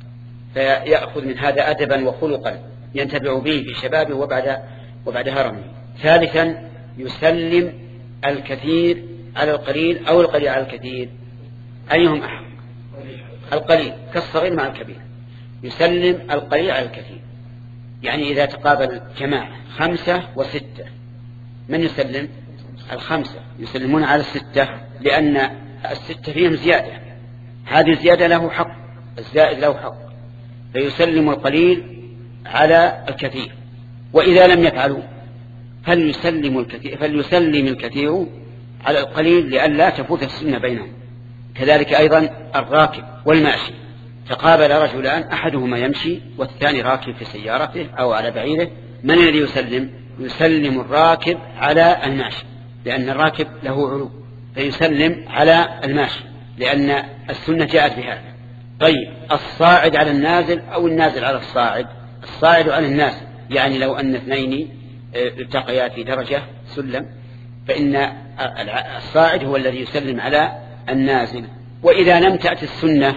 فيأخذ من هذا أدبا وخلقا ينتبع به في شبابه وبعد وبعد هرمه. ثالثا يسلم الكثير على القليل أو القليل على الكثير، أيهم أحق؟ القليل، كالصغير مع الكبير. يسلم القليل على الكثير، يعني إذا تقابل جماعة خمسة وستة، من يسلم؟ الخمسة يسلمون على الستة، لأن الستة فيهم زيادة، هذه الزيادة له حق، الزائد له حق، فيسلم القليل على الكثير. وإذا لم يفعلوا فليسلم الكثير, فليسلم الكثير على القليل لئلا تفوت السنة بينهم. كذلك أيضا الراكب والماشي، تقابل رجلان أحدهما يمشي والثاني راكب في سيارته أو على بعيره، من الذي يسلم؟ يسلم الراكب على الماشي، لأن الراكب له علو، فيسلم على الماشي لأن السنة جاءت بهذا. طيب الصاعد على النازل أو النازل على الصاعد؟ الصاعد على النازل، يعني لو أن اثنين التقيا في درجة سلم فإن الصاعد هو الذي يسلم على النازل. وإذا لم تأتي السنة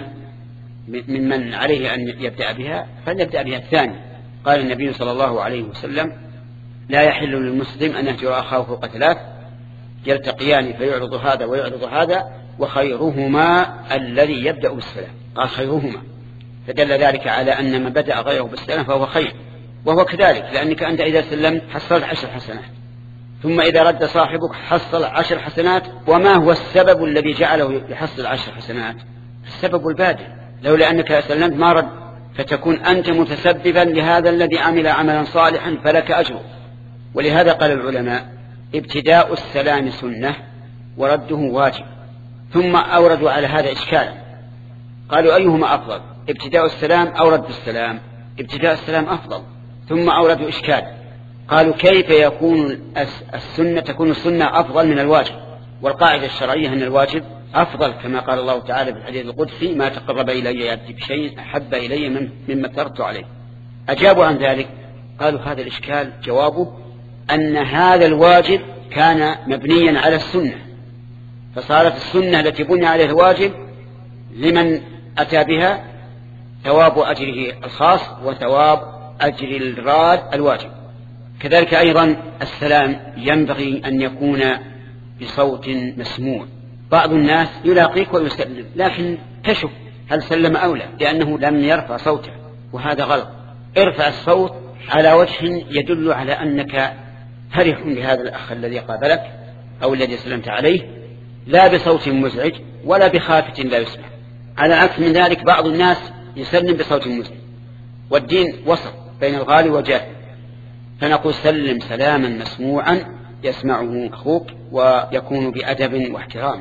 ممن عليه أن يبدأ بها فليبدأ بها الثاني. قال النبي صلى الله عليه وسلم: لا يحل للمسلم أن يهجر أخاه فوق ثلاث، يلتقيان فيعرض هذا ويعرض هذا، وخيرهما الذي يبدأ بالسلام. قال خيرهما، فدل ذلك على أن من بدأ غيره بالسلام فهو خير، وهو كذلك، لأنك أنت إذا سلمت حصلت عشر حسنات، ثم إذا رد صاحبك حصل عشر حسنات. وما هو السبب الذي جعله يحصل عشر حسنات؟ السبب البادئ، لولا أنك سلمت ما رد، فتكون أنت متسببا لهذا الذي عمل عملا صالحا فلك أجر. ولهذا قال العلماء: ابتداء السلام سنة ورده واجب. ثم أوردوا على هذا إشكالا، قالوا: أيهما أفضل، ابتداء السلام أو رد السلام؟ ابتداء السلام أفضل. ثم أوردوا إشكالا، قالوا: كيف يكون السنة تكون السنة أفضل من الواجب؟ والقاعدة الشرعية أن الواجب أفضل، كما قال الله تعالى في الحديث القدسي: ما تقرب إلي عبدي بشيء أحب إلي مما افترضت عليه. أجابوا عن ذلك، قالوا: هذا الإشكال جوابه أن هذا الواجب كان مبنيا على السنة، فصارت السنة التي بني عليها الواجب لمن أتى بها ثواب أجره الخاص وثواب أجر الراد الواجب. كذلك أيضا السلام ينبغي أن يكون بصوت مسموع. بعض الناس يلاقيك ويسلم لكن تشك هل سلم أو لا، لأنه لم يرفع صوته، وهذا غلط. ارفع الصوت على وجه يدل على أنك فرح لهذا الأخ الذي قابلك أو الذي سلمت عليه، لا بصوت مزعج ولا بخافة لا يسمع. على عكس من ذلك بعض الناس يسلم بصوت مزعج، والدين وسط بين الغالي والجاهل، فنقول: سلم سلاما مسموعا يسمعه أخوك ويكون بأدب واحترام.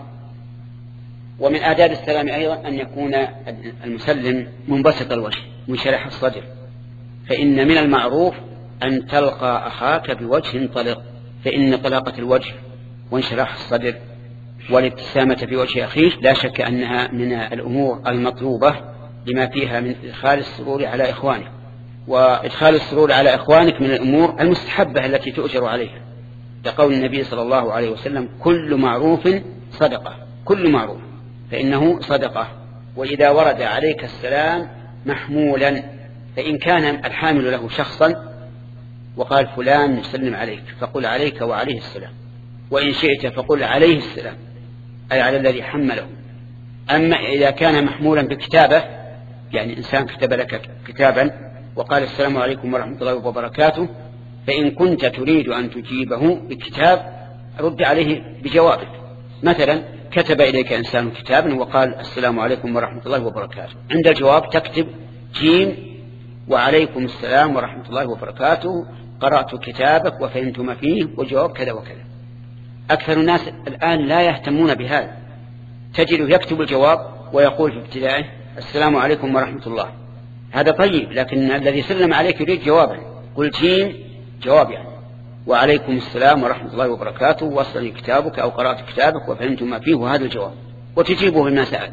ومن آداب السلام أيضا أن يكون المسلم منبسط الوجه منشرح الصدر، فإن من المعروف أن تلقى أخاك بوجه طلق، فإن طلاقة الوجه وانشراح الصدر والابتسامة في وجه أخيك لا شك أنها من الأمور المطلوبة لما فيها من إدخال السرور على إخوانك، وإدخال السرور على إخوانك من الأمور المستحبة التي تؤجر عليها، لقول النبي صلى الله عليه وسلم: كل معروف صدقة، كل معروف فإنه صدقة. وإذا ورد عليك السلام محمولا، فإن كان الحامل له شخصا وقال: فلان يسلم عليك، فقل: عليك وعليه السلام، وإن شئت فقل: عليه السلام، أي على الذي حمله. أما إذا كان محمولا بكتابة، يعني إنسان كتب لك كتابا وقال: السلام عليكم ورحمة الله وبركاته، فإن كنت تريد أن تجيبه بكتاب رد عليه بجوابك. مثلا كتب إليك إنسان كتابا وقال: السلام عليكم ورحمة الله وبركاته، عند الجواب تكتب: جيم وعليكم السلام ورحمة الله وبركاته، قرأت كتابك وفهمت ما فيه، وجواب كذا وكذا. أكثر الناس الآن لا يهتمون بهذا، تجد يكتب الجواب ويقول في ابتدائه: السلام عليكم ورحمة الله. هذا طيب، لكن الذي سلم عليك يريد جوابا، قل جيم جواب يعني. وعليكم السلام ورحمة الله وبركاته، وصلني كتابك أو قرأت كتابك وفهمت ما فيه، وهذا الجواب، وتجيبه بما سأل.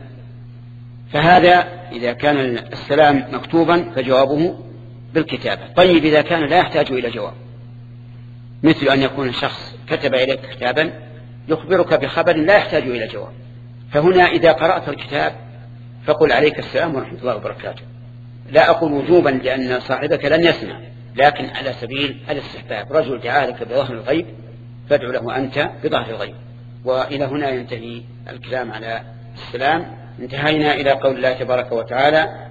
فهذا إذا كان السلام مكتوبا فجوابه بالكتابة. طيب إذا كان لا يحتاج إلى جواب، مثل أن يكون الشخص كتب إليك كتابا يخبرك بخبر لا يحتاج إلى جواب، فهنا إذا قرأت الكتاب فقل عليك السلام ورحمة الله وبركاته. لا أقول وجوبا لأن صاحبك لن يسمع، لكن على سبيل الاستحباب. رجل دعالك بظهر الغيب فادع له أنت بظهر الغيب. وإلى هنا ينتهي الكلام على السلام. انتهينا إلى قول الله تبارك وتعالى: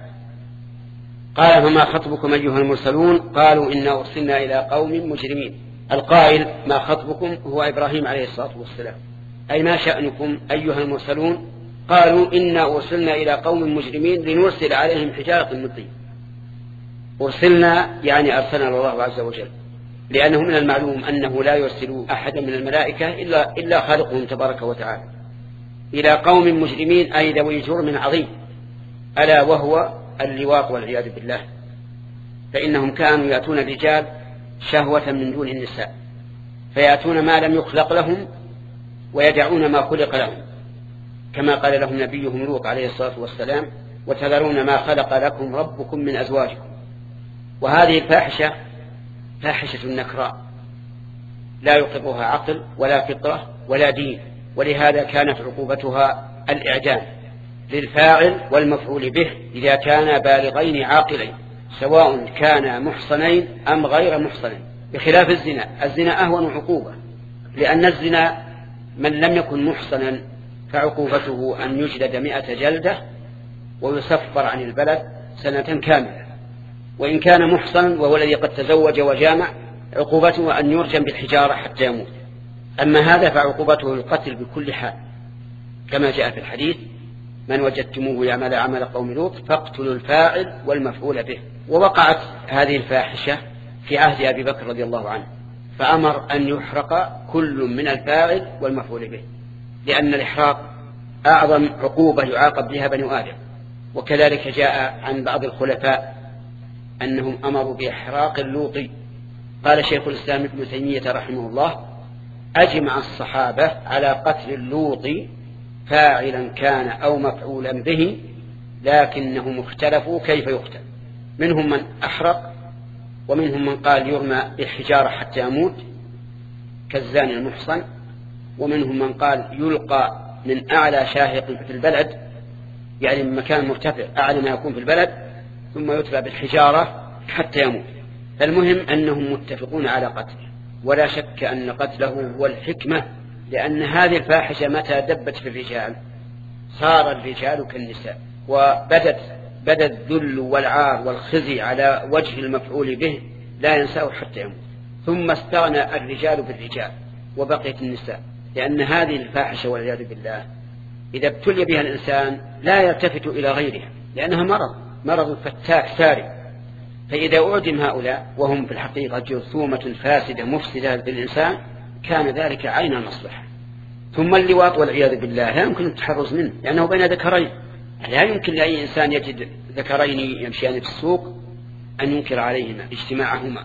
قال فما خطبكم أيها المرسلون قالوا إنا أرسلنا إلى قوم مجرمين. القائل ما خطبكم هو إبراهيم عليه الصلاة والسلام، أي ما شأنكم أيها المرسلون؟ قالوا إنا أرسلنا إلى قوم مجرمين لنرسل عليهم حجارة من طين. أرسلنا يعني أرسلنا الله عز وجل، لأنه من المعلوم أنه لا يرسل أحدا من الملائكة إلا, إلا خالقهم تبارك وتعالى. إلى قوم مجرمين أي ذوي جرم عظيم، ألا وهو اللواط والعياذ بالله. فإنهم كانوا يأتون الرجال شهوة من دون النساء، فيأتون ما لم يخلق لهم ويدعون ما خلق لهم، كما قال لهم نبيهم لوط عليه الصلاة والسلام: وتذرون ما خلق لكم ربكم من أزواجكم. وهذه الفاحشة فاحشة نكراء لا يقرها عقل ولا فطرة ولا دين، ولهذا كانت عقوبتها الإعدام للفاعل والمفعول به إذا كانا بالغين عاقلين، سواء كانا محصنين أم غير محصنين، بخلاف الزنا. الزنا أهون عقوبة، لأن الزنا من لم يكن محصنا فعقوبته أن يجلد مئة جلدة ويسفر عن البلد سنة كاملة، وإن كان محصنا وهو الذي قد تزوج وجامع عقوبته أن يرجم بالحجارة حتى يموت. أما هذا فعقوبته القتل بكل حال، كما جاء في الحديث: من وجدتموه يعمل عمل قوم لوط فاقتلوا الفاعل والمفعول به. ووقعت هذه الفاحشة في عهد أبي بكر رضي الله عنه، فأمر أن يحرق كل من الفاعل والمفعول به، لأن الإحراق أعظم عقوبة يعاقب بها بنو آدم. وكذلك جاء عن بعض الخلفاء أنهم أمروا بإحراق اللوط. قال شيخ الإسلام ابن تيمية رحمه الله: أجمع الصحابة على قتل اللوط فاعلا كان أو مفعولا به، لكنهم اختلفوا كيف يقتل. منهم من أحرق، ومنهم من قال يرمى بالحجارة حتى يموت كالزاني المحصن، ومنهم من قال يلقى من أعلى شاهق في البلد، يعني من مكان مرتفع أعلى ما يكون في البلد، ثم يتلى بالحجارة حتى يموت. فالمهم أنهم متفقون على قتله، ولا شك أن قتله هو الحكمة، لأن هذه الفاحشة متى دبت في الرجال صار الرجال كالنساء، وبدت بدا الذل والعار والخزي على وجه المفعول به لا ينساه حتى يموت. ثم استغنى الرجال بالرجال وبقيت النساء، لأن هذه الفاحشة والعياذ بالله إذا ابتلي بها الإنسان لا يلتفت إلى غيرها، لأنها مرض مرض فتاك ساري. فإذا أعدم هؤلاء وهم في الحقيقة جرثومة فاسدة مفسدة للإنسان كان ذلك عين المصلحة. ثم اللواط والعياذ بالله لا يمكن التحرز منه، لأنه بين ذكرين، لا يمكن لأي إنسان يجد ذكرين يمشيان في السوق أن ينكر عليهما اجتماعهما.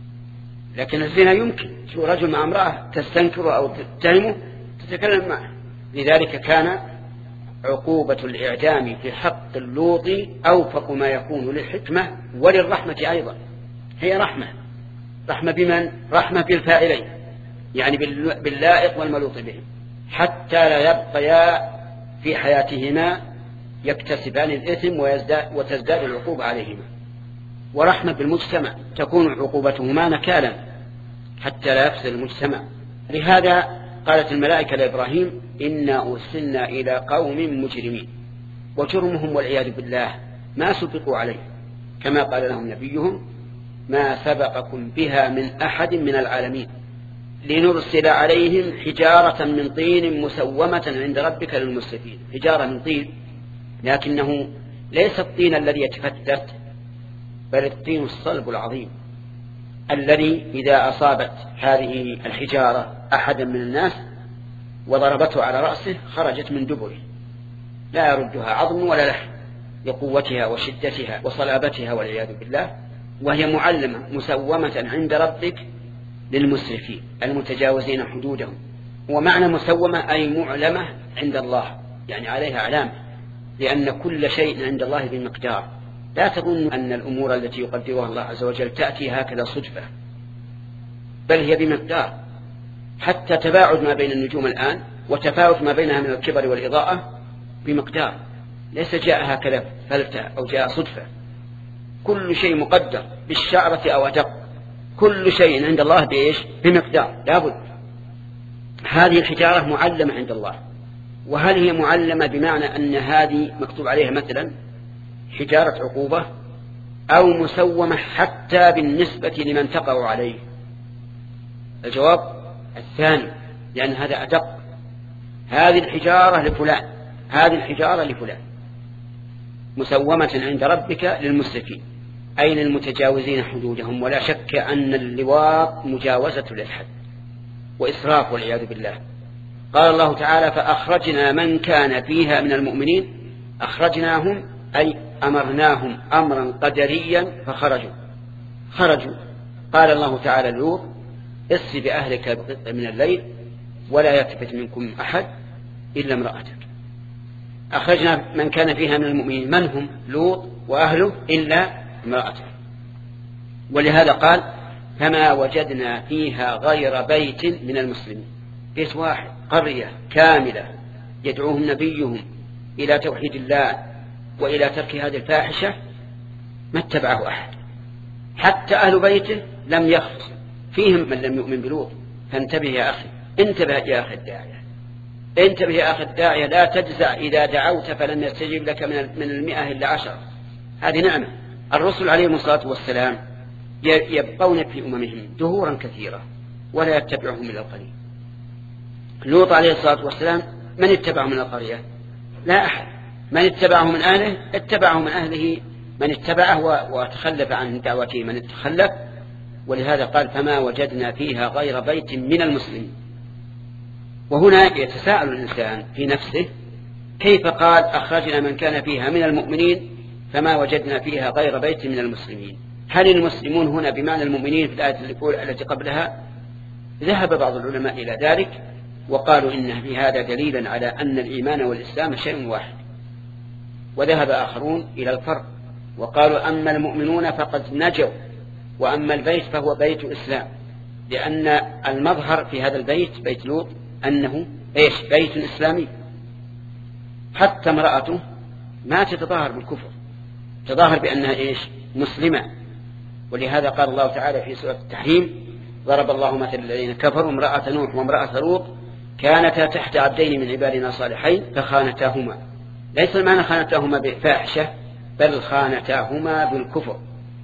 لكن الزنا يمكن، شو رجل مع امرأة تستنكر أو تتهمه تتكلم معه. لذلك كان عقوبة الإعدام في حق اللوط أوفق ما يكون للحكمة وللرحمة أيضا. هي رحمة، رحمة بمن؟ رحمة بالفاعلين، يعني باللائق والملوط بهم، حتى لا يبقيا في حياتهما يكتسبان الإثم وتزداد العقوبة عليهما. ورحمة بالمجتمع، تكون عقوبتهما نكالا حتى لا يفسد المجتمع. لهذا قالت الملائكة لإبراهيم: إنا أرسلنا إلى قوم مجرمين. وجرمهم والعياذ بالله ما سبقوا عليه، كما قال لهم نبيهم: ما سبقكم بها من أحد من العالمين لنرسل عليهم حجارة من طين مسومة عند ربك للمسرفين. حجارة من طين، لكنه ليس الطين الذي يتفتت، بل الطين الصلب العظيم الذي إذا أصابت هذه الحجارة أحدا من الناس وضربته على رأسه خرجت من دبره، لا يردها عظم ولا لحم، لقوتها وشدتها وصلابتها والعياذ بالله. وهي معلمة مسومة عند ربك للمسرفين المتجاوزين حدودهم. ومعنى مسومة أي معلمة عند الله، يعني عليها علامة، لأن كل شيء عند الله بمقدار. لا تظن أن الأمور التي يقدرها الله عز وجل تأتي هكذا صدفة، بل هي بمقدار. حتى تباعد ما بين النجوم الآن وتفاوت ما بينها من الكبر والإضاءة بمقدار، ليس جاء هكذا فلتة أو جاء صدفة. كل شيء مقدر بالشعرة أو أدق، كل شيء عند الله بإيش؟ بمقدار، لابد. هذه الحجارة معلمة عند الله. وهل هي معلمة بمعنى أن هذه مكتوب عليها مثلا حجارة عقوبة، أو مسومة حتى بالنسبة لمن تقع عليه؟ الجواب الثاني، لأن هذا أدق. هذه الحجارة لفلان، هذه الحجارة لفلان، مسومة عند ربك للمسرفين أي للمتجاوزين حدودهم. ولا شك أن اللواط مجاوزة للحد وإسراف والعياذ بالله. قال الله تعالى: فأخرجنا من كان فيها من المؤمنين. أخرجناهم أي أمرناهم أمرا قدريا فخرجوا خرجوا قال الله تعالى لوط: اسر بأهلك بقطع من الليل ولا يلتفت منكم أحد إلا امرأتك. أخرجنا من كان فيها من المؤمنين، من هم؟ لوط وأهله إلا امرأته. ولهذا قال: فما وجدنا فيها غير بيت من المسلمين. بيت واحد، قرية كاملة يدعوهم نبيهم إلى توحيد الله وإلى ترك هذه الفاحشة، ما اتبعه أحد، حتى أهل بيته لم يخف فيهم من لم يؤمن بلوط. فانتبه يا أخي، انتبه يا أخي الداعية، انتبه يا أخي الداعية، لا تجزع إذا دعوت فلن يستجيب لك من المئة إلا عشرة. هذه نعمة. الرسل عليهم الصلاة والسلام يبقون في أممهم دهورا كثيرة ولا يتبعهم إلا القليل. لوط عليه الصلاة والسلام من اتبعه من القرية؟ لا أحد. من اتبعه من أهله؟ اتبعه من أهله من اتبعه، وتخلف عن دعوته من تخلف. ولهذا قال: فما وجدنا فيها غير بيت من المسلمين. وهنا يتساءل الإنسان في نفسه: كيف قال أخرجنا من كان فيها من المؤمنين فما وجدنا فيها غير بيت من المسلمين؟ هل المسلمون هنا بمعنى المؤمنين في الآية التي قبلها؟ ذهب بعض العلماء إلى ذلك وقالوا إن في هذا دليلا على أن الإيمان والإسلام شيء واحد. وذهب آخرون إلى الفرق وقالوا: أما المؤمنون فقد نجوا، وأما البيت فهو بيت إسلام، لأن المظهر في هذا البيت بيت لوط أنه إيش؟ بيت إسلامي. حتى امرأته ما تتظاهر بالكفر، تظاهر بأنها إيش؟ مسلمة. ولهذا قال الله تعالى في سورة التحريم: ضرب الله مثل الذين كفروا امرأة نوح وامرأة لوط كانتا تحت عبدين من عبادنا صالحين فخانتاهما. ليس المعنى خانتاهما بفاحشة، بل خانتاهما بالكفر،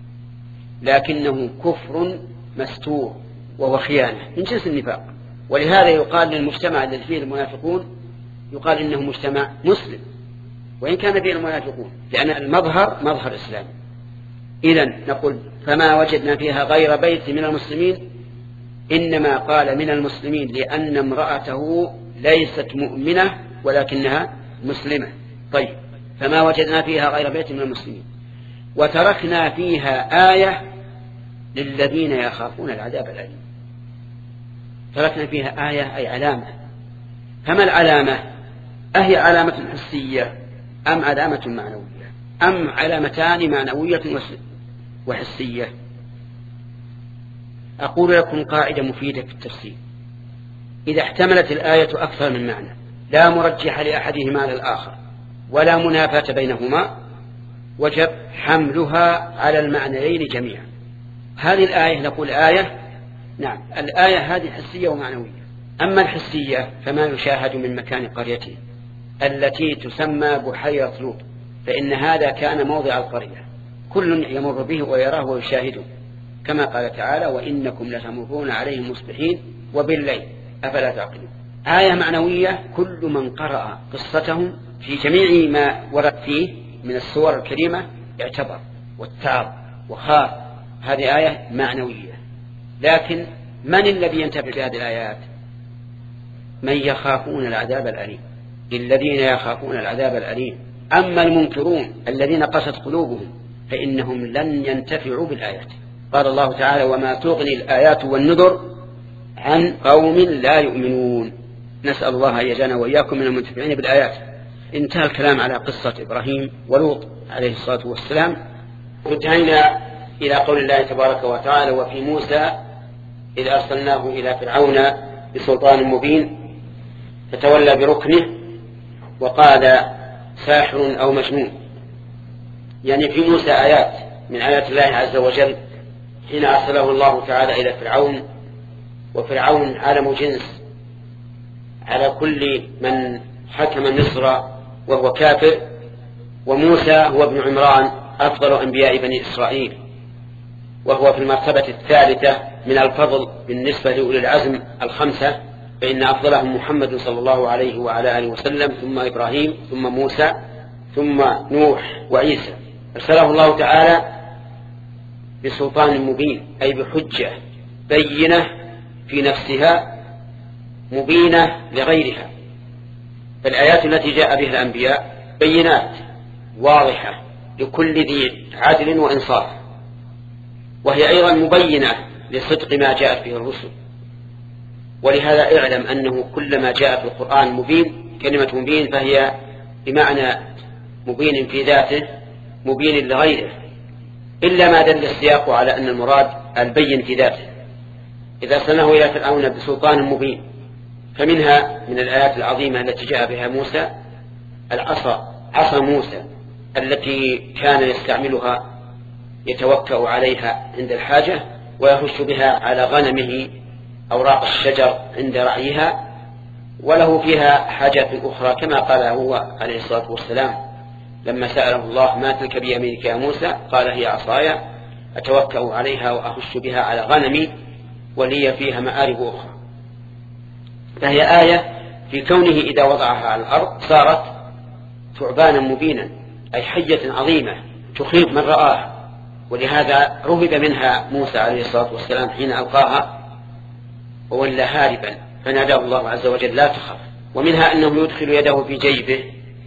لكنه كفر مستور وهو خيانة من جنس النفاق. ولهذا يقال للمجتمع الذي فيه المنافقون يقال إنه مجتمع مسلم وإن كان فيه المنافقون، لأن المظهر مظهر إسلام. إذن نقول: فما وجدنا فيها غير بيت من المسلمين، إنما قال من المسلمين لأن امرأته ليست مؤمنة ولكنها مسلمة. طيب، فما وجدنا فيها غير بيت من المسلمين. وتركنا فيها آية للذين يخافون العذاب الأليم. تركنا فيها آية أي علامة. فما العلامة؟ أهي علامة حسية أم علامة معنوية أم علامتان معنوية وحسية؟ أقول لكم قاعدة مفيدة في التفسير: إذا احتملت الآية أكثر من معنى لا مرجح لأحدهما على الآخر ولا منافاة بينهما، وجب حملها على المعنيين جميعا. هذه الآية نقول آية، نعم الآية هذه حسية ومعنوية. أما الحسية فما يشاهد من مكان قريته التي تسمى بحيرة لوط، فإن هذا كان موضع القرية، كل يمر به ويراه ويشاهده، كما قال تعالى: وإنكم لتمرون عليهم مصبحين وبالليل أفلا تعقلون. آية معنوية: كل من قرأ قصتهم في جميع ما ورد فيه من السور الكريمة اعتبر واتعظ وخاف. هذه آية معنوية. لكن من الذي ينتفع بهذه الآيات؟ من يخافون العذاب الأليم، الذين يخافون العذاب الأليم. أما المنكرون الذين قست قلوبهم فإنهم لن ينتفعوا بالآيات. قال الله تعالى: وما تغني الآيات والنذر عن قوم لا يؤمنون. نسأل الله أن يجعلنا وإياكم من المنتفعين بالآيات. انتهى الكلام على قصة إبراهيم ولوط عليه الصلاة والسلام، وانتهينا إلى قول الله تبارك وتعالى: وفي موسى إذ أرسلناه إلى فرعون بسلطان مبين فتولى بركنه وقال ساحر أو مجنون. يعني في موسى آيات من آيات الله عز وجل حين أرسله الله تعالى إلى فرعون، وفرعون عالم جنس على كل من حكم مصر وهو كافر، وموسى هو ابن عمران أفضل أنبياء بني إسرائيل، وهو في المرتبة الثالثة من الفضل بالنسبة لأولي العزم الخمسة، فإن أفضلهم محمد صلى الله عليه وعلى آله وسلم، ثم إبراهيم، ثم موسى، ثم نوح وعيسى. أرسله الله تعالى بسلطان مبين، أي بحجة بينة في نفسها مبينة لغيرها. فالآيات التي جاء بها الأنبياء بينات واضحة لكل ذي عدل وإنصاف، وهي أيضا مبينة لصدق ما جاءت به الرسل. ولهذا اعلم أنه كلما جاء في القرآن مبين، كلمة مبين فهي بمعنى مبين في ذاته مبين لغيره، إلا ما دل السياق على أن المراد البين في ذاته. إذا أرسلناه إلى فرعون بسلطان مبين، فمنها من الآيات العظيمة التي جاء بها موسى العصا، عصا موسى التي كان يستعملها يتوكأ عليها عند الحاجة ويهش بها على غنمه أوراق الشجر عند رعيها، وله فيها حاجات أخرى، كما قال هو عليه الصلاة والسلام لما سأله الله: ما تلك بيمينك يا موسى؟ قال: هي عصاي أتوكأ عليها وأهش بها على غنمي ولي فيها مآرب أخرى. فهي آية في كونه إذا وضعها على الأرض صارت ثعبانا مبينا، أي حية عظيمة تخيف من رآها. ولهذا رهب منها موسى عليه الصلاة والسلام حين ألقاها وولى هاربا، فناداه الله عز وجل: لا تخف. ومنها أنه يدخل يده في جيبه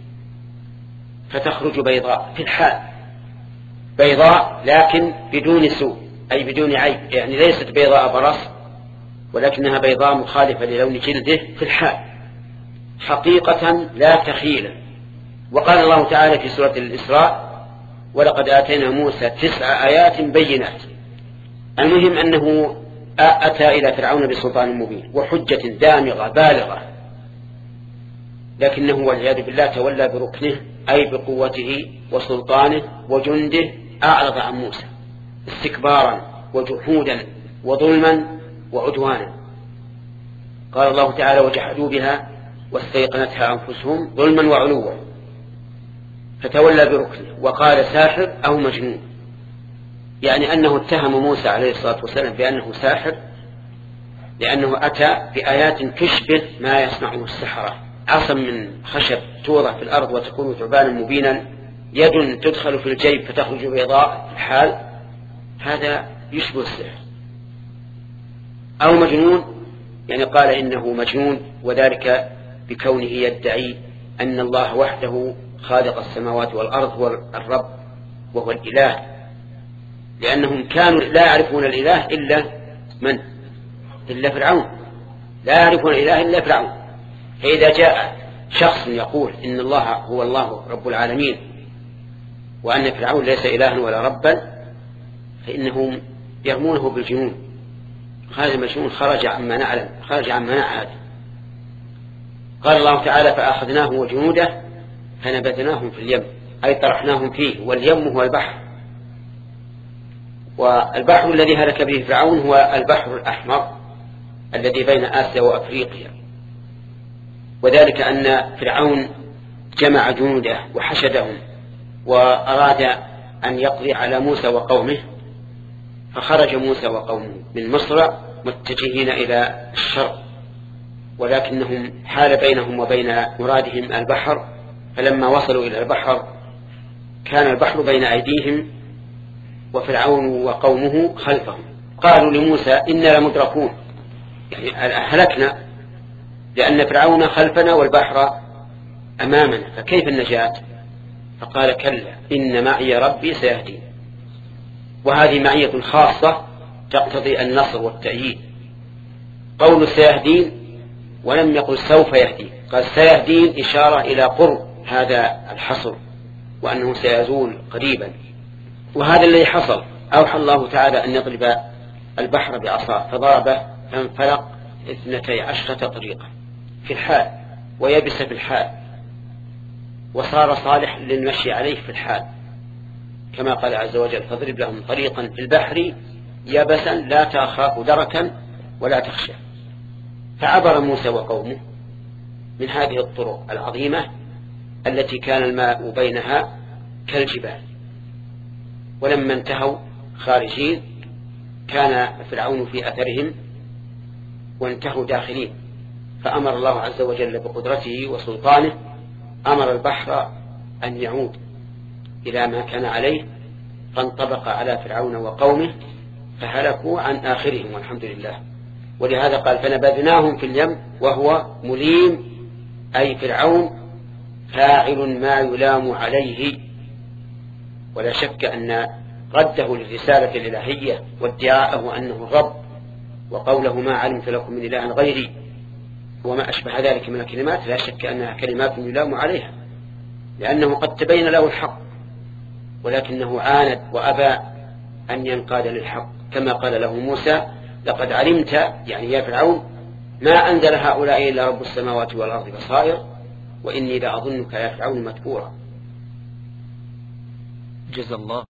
فتخرج بيضاء في الحال، بيضاء لكن بدون سوء، أي بدون عيب، يعني ليست بيضاء برص، ولكنها بيضاء مخالفة للون جلده في الحال حقيقة لا تخيلا. وقال الله تعالى في سورة الإسراء: ولقد آتينا موسى تسع آيات بينات. المهم أنه أتى إلى فرعون بسلطان مبين وحجة دامغة بالغة، لكنه والعياذ بالله تولى بركنه، أي بقوته وسلطانه وجنده، أعرض عن موسى استكبارا وجحودا وظلما وعدوانا. قال الله تعالى: وجحدوا بها واستيقنتها أنفسهم ظلما وعلوا، فتولى بركنه وقال ساحر أو مجنون، يعني أنه اتهم موسى عليه الصلاة والسلام بأنه ساحر، لأنه أتى بآيات تشبه ما يصنعه السحرة: عصا من خشب توضع في الأرض وتكون ثعبانا مبينا، يد تدخل في الجيب فتخرج بيضاء في الحال، هذا يشبه السحر. أو مجنون، يعني قال إنه مجنون، وذلك بكونه يدعي أن الله وحده خالق السماوات والأرض هو الرب وهو الإله، لأنهم كانوا لا يعرفون الإله إلا من؟ إلا فرعون، لا يعرفون الإله إلا فرعون. فإذا جاء شخص يقول إن الله هو الله رب العالمين وأن فرعون ليس إلها ولا ربا، فإنهم يرمونه بالجنون. هذا المجنون خرج عما نعلم، خرج عما نعهد. قال الله تعالى: فأخذناه وجنوده فنبذناهم في اليم، أي طرحناهم فيه، واليم هو البحر. والبحر الذي هلك به فرعون هو البحر الأحمر الذي بين آسيا وأفريقيا، وذلك أن فرعون جمع جنوده وحشدهم وأراد أن يقضي على موسى وقومه، فخرج موسى وقومه من مصر متجهين إلى الشرق، ولكنهم حال بينهم وبين مرادهم البحر، فلما وصلوا إلى البحر كان البحر بين أيديهم وفرعون وقومه خلفهم. قالوا لموسى: إنا لمدركون، يعني هلكنا، لأن فرعون خلفنا والبحر أمامنا، فكيف النجاة؟ فقال: كلا إن معي ربي سيهدين. وهذه معية خاصة تقتضي النصر والتأييد، قول سيهدين ولم يقل سوف يهدين، قال سيهدين إشارة إلى قرب هذا الحصر وأنه سيزول قريبا. وهذا الذي حصل. أوحى الله تعالى أن يضرب البحر بعصاه فضربه فانفلق اثنتي عشرة طريقة في الحال ويبس في الحال، وصار صالح للمشي عليه في الحال، كما قال عز وجل فاضرب لهم طريقا في البحر يبسا لا تخاف دركا ولا تخشى. فعبر موسى وقومه من هذه الطرق العظيمة التي كان الماء بينها كالجبال. ولما انتهوا خارجين كان فرعون في أثرهم وانتهوا داخلين، فأمر الله عز وجل بقدرته وسلطانه أمر البحر أن يعود إلى ما كان عليه، فانطبق على فرعون وقومه فهلكوا عن آخرهم والحمد لله. ولهذا قال فنبذناهم في اليم وهو مليم، أي فرعون فاعل ما يلام عليه. ولا شك أن رده للرسالة الإلهية وادعاءه أنه الرب وقوله ما علمت لكم من إله غيري وما أشبه ذلك من الكلمات لا شك أنها كلمات يلام عليها، لأنه قد تبين له الحق ولكنه عاند وأبى أن ينقاد للحق، كما قال له موسى لقد علمت يعني يا فرعون ما أنزل هؤلاء إلا رب السماوات والأرض بصائر وإني لأظنك يا فرعون مدبورا.
جزا الله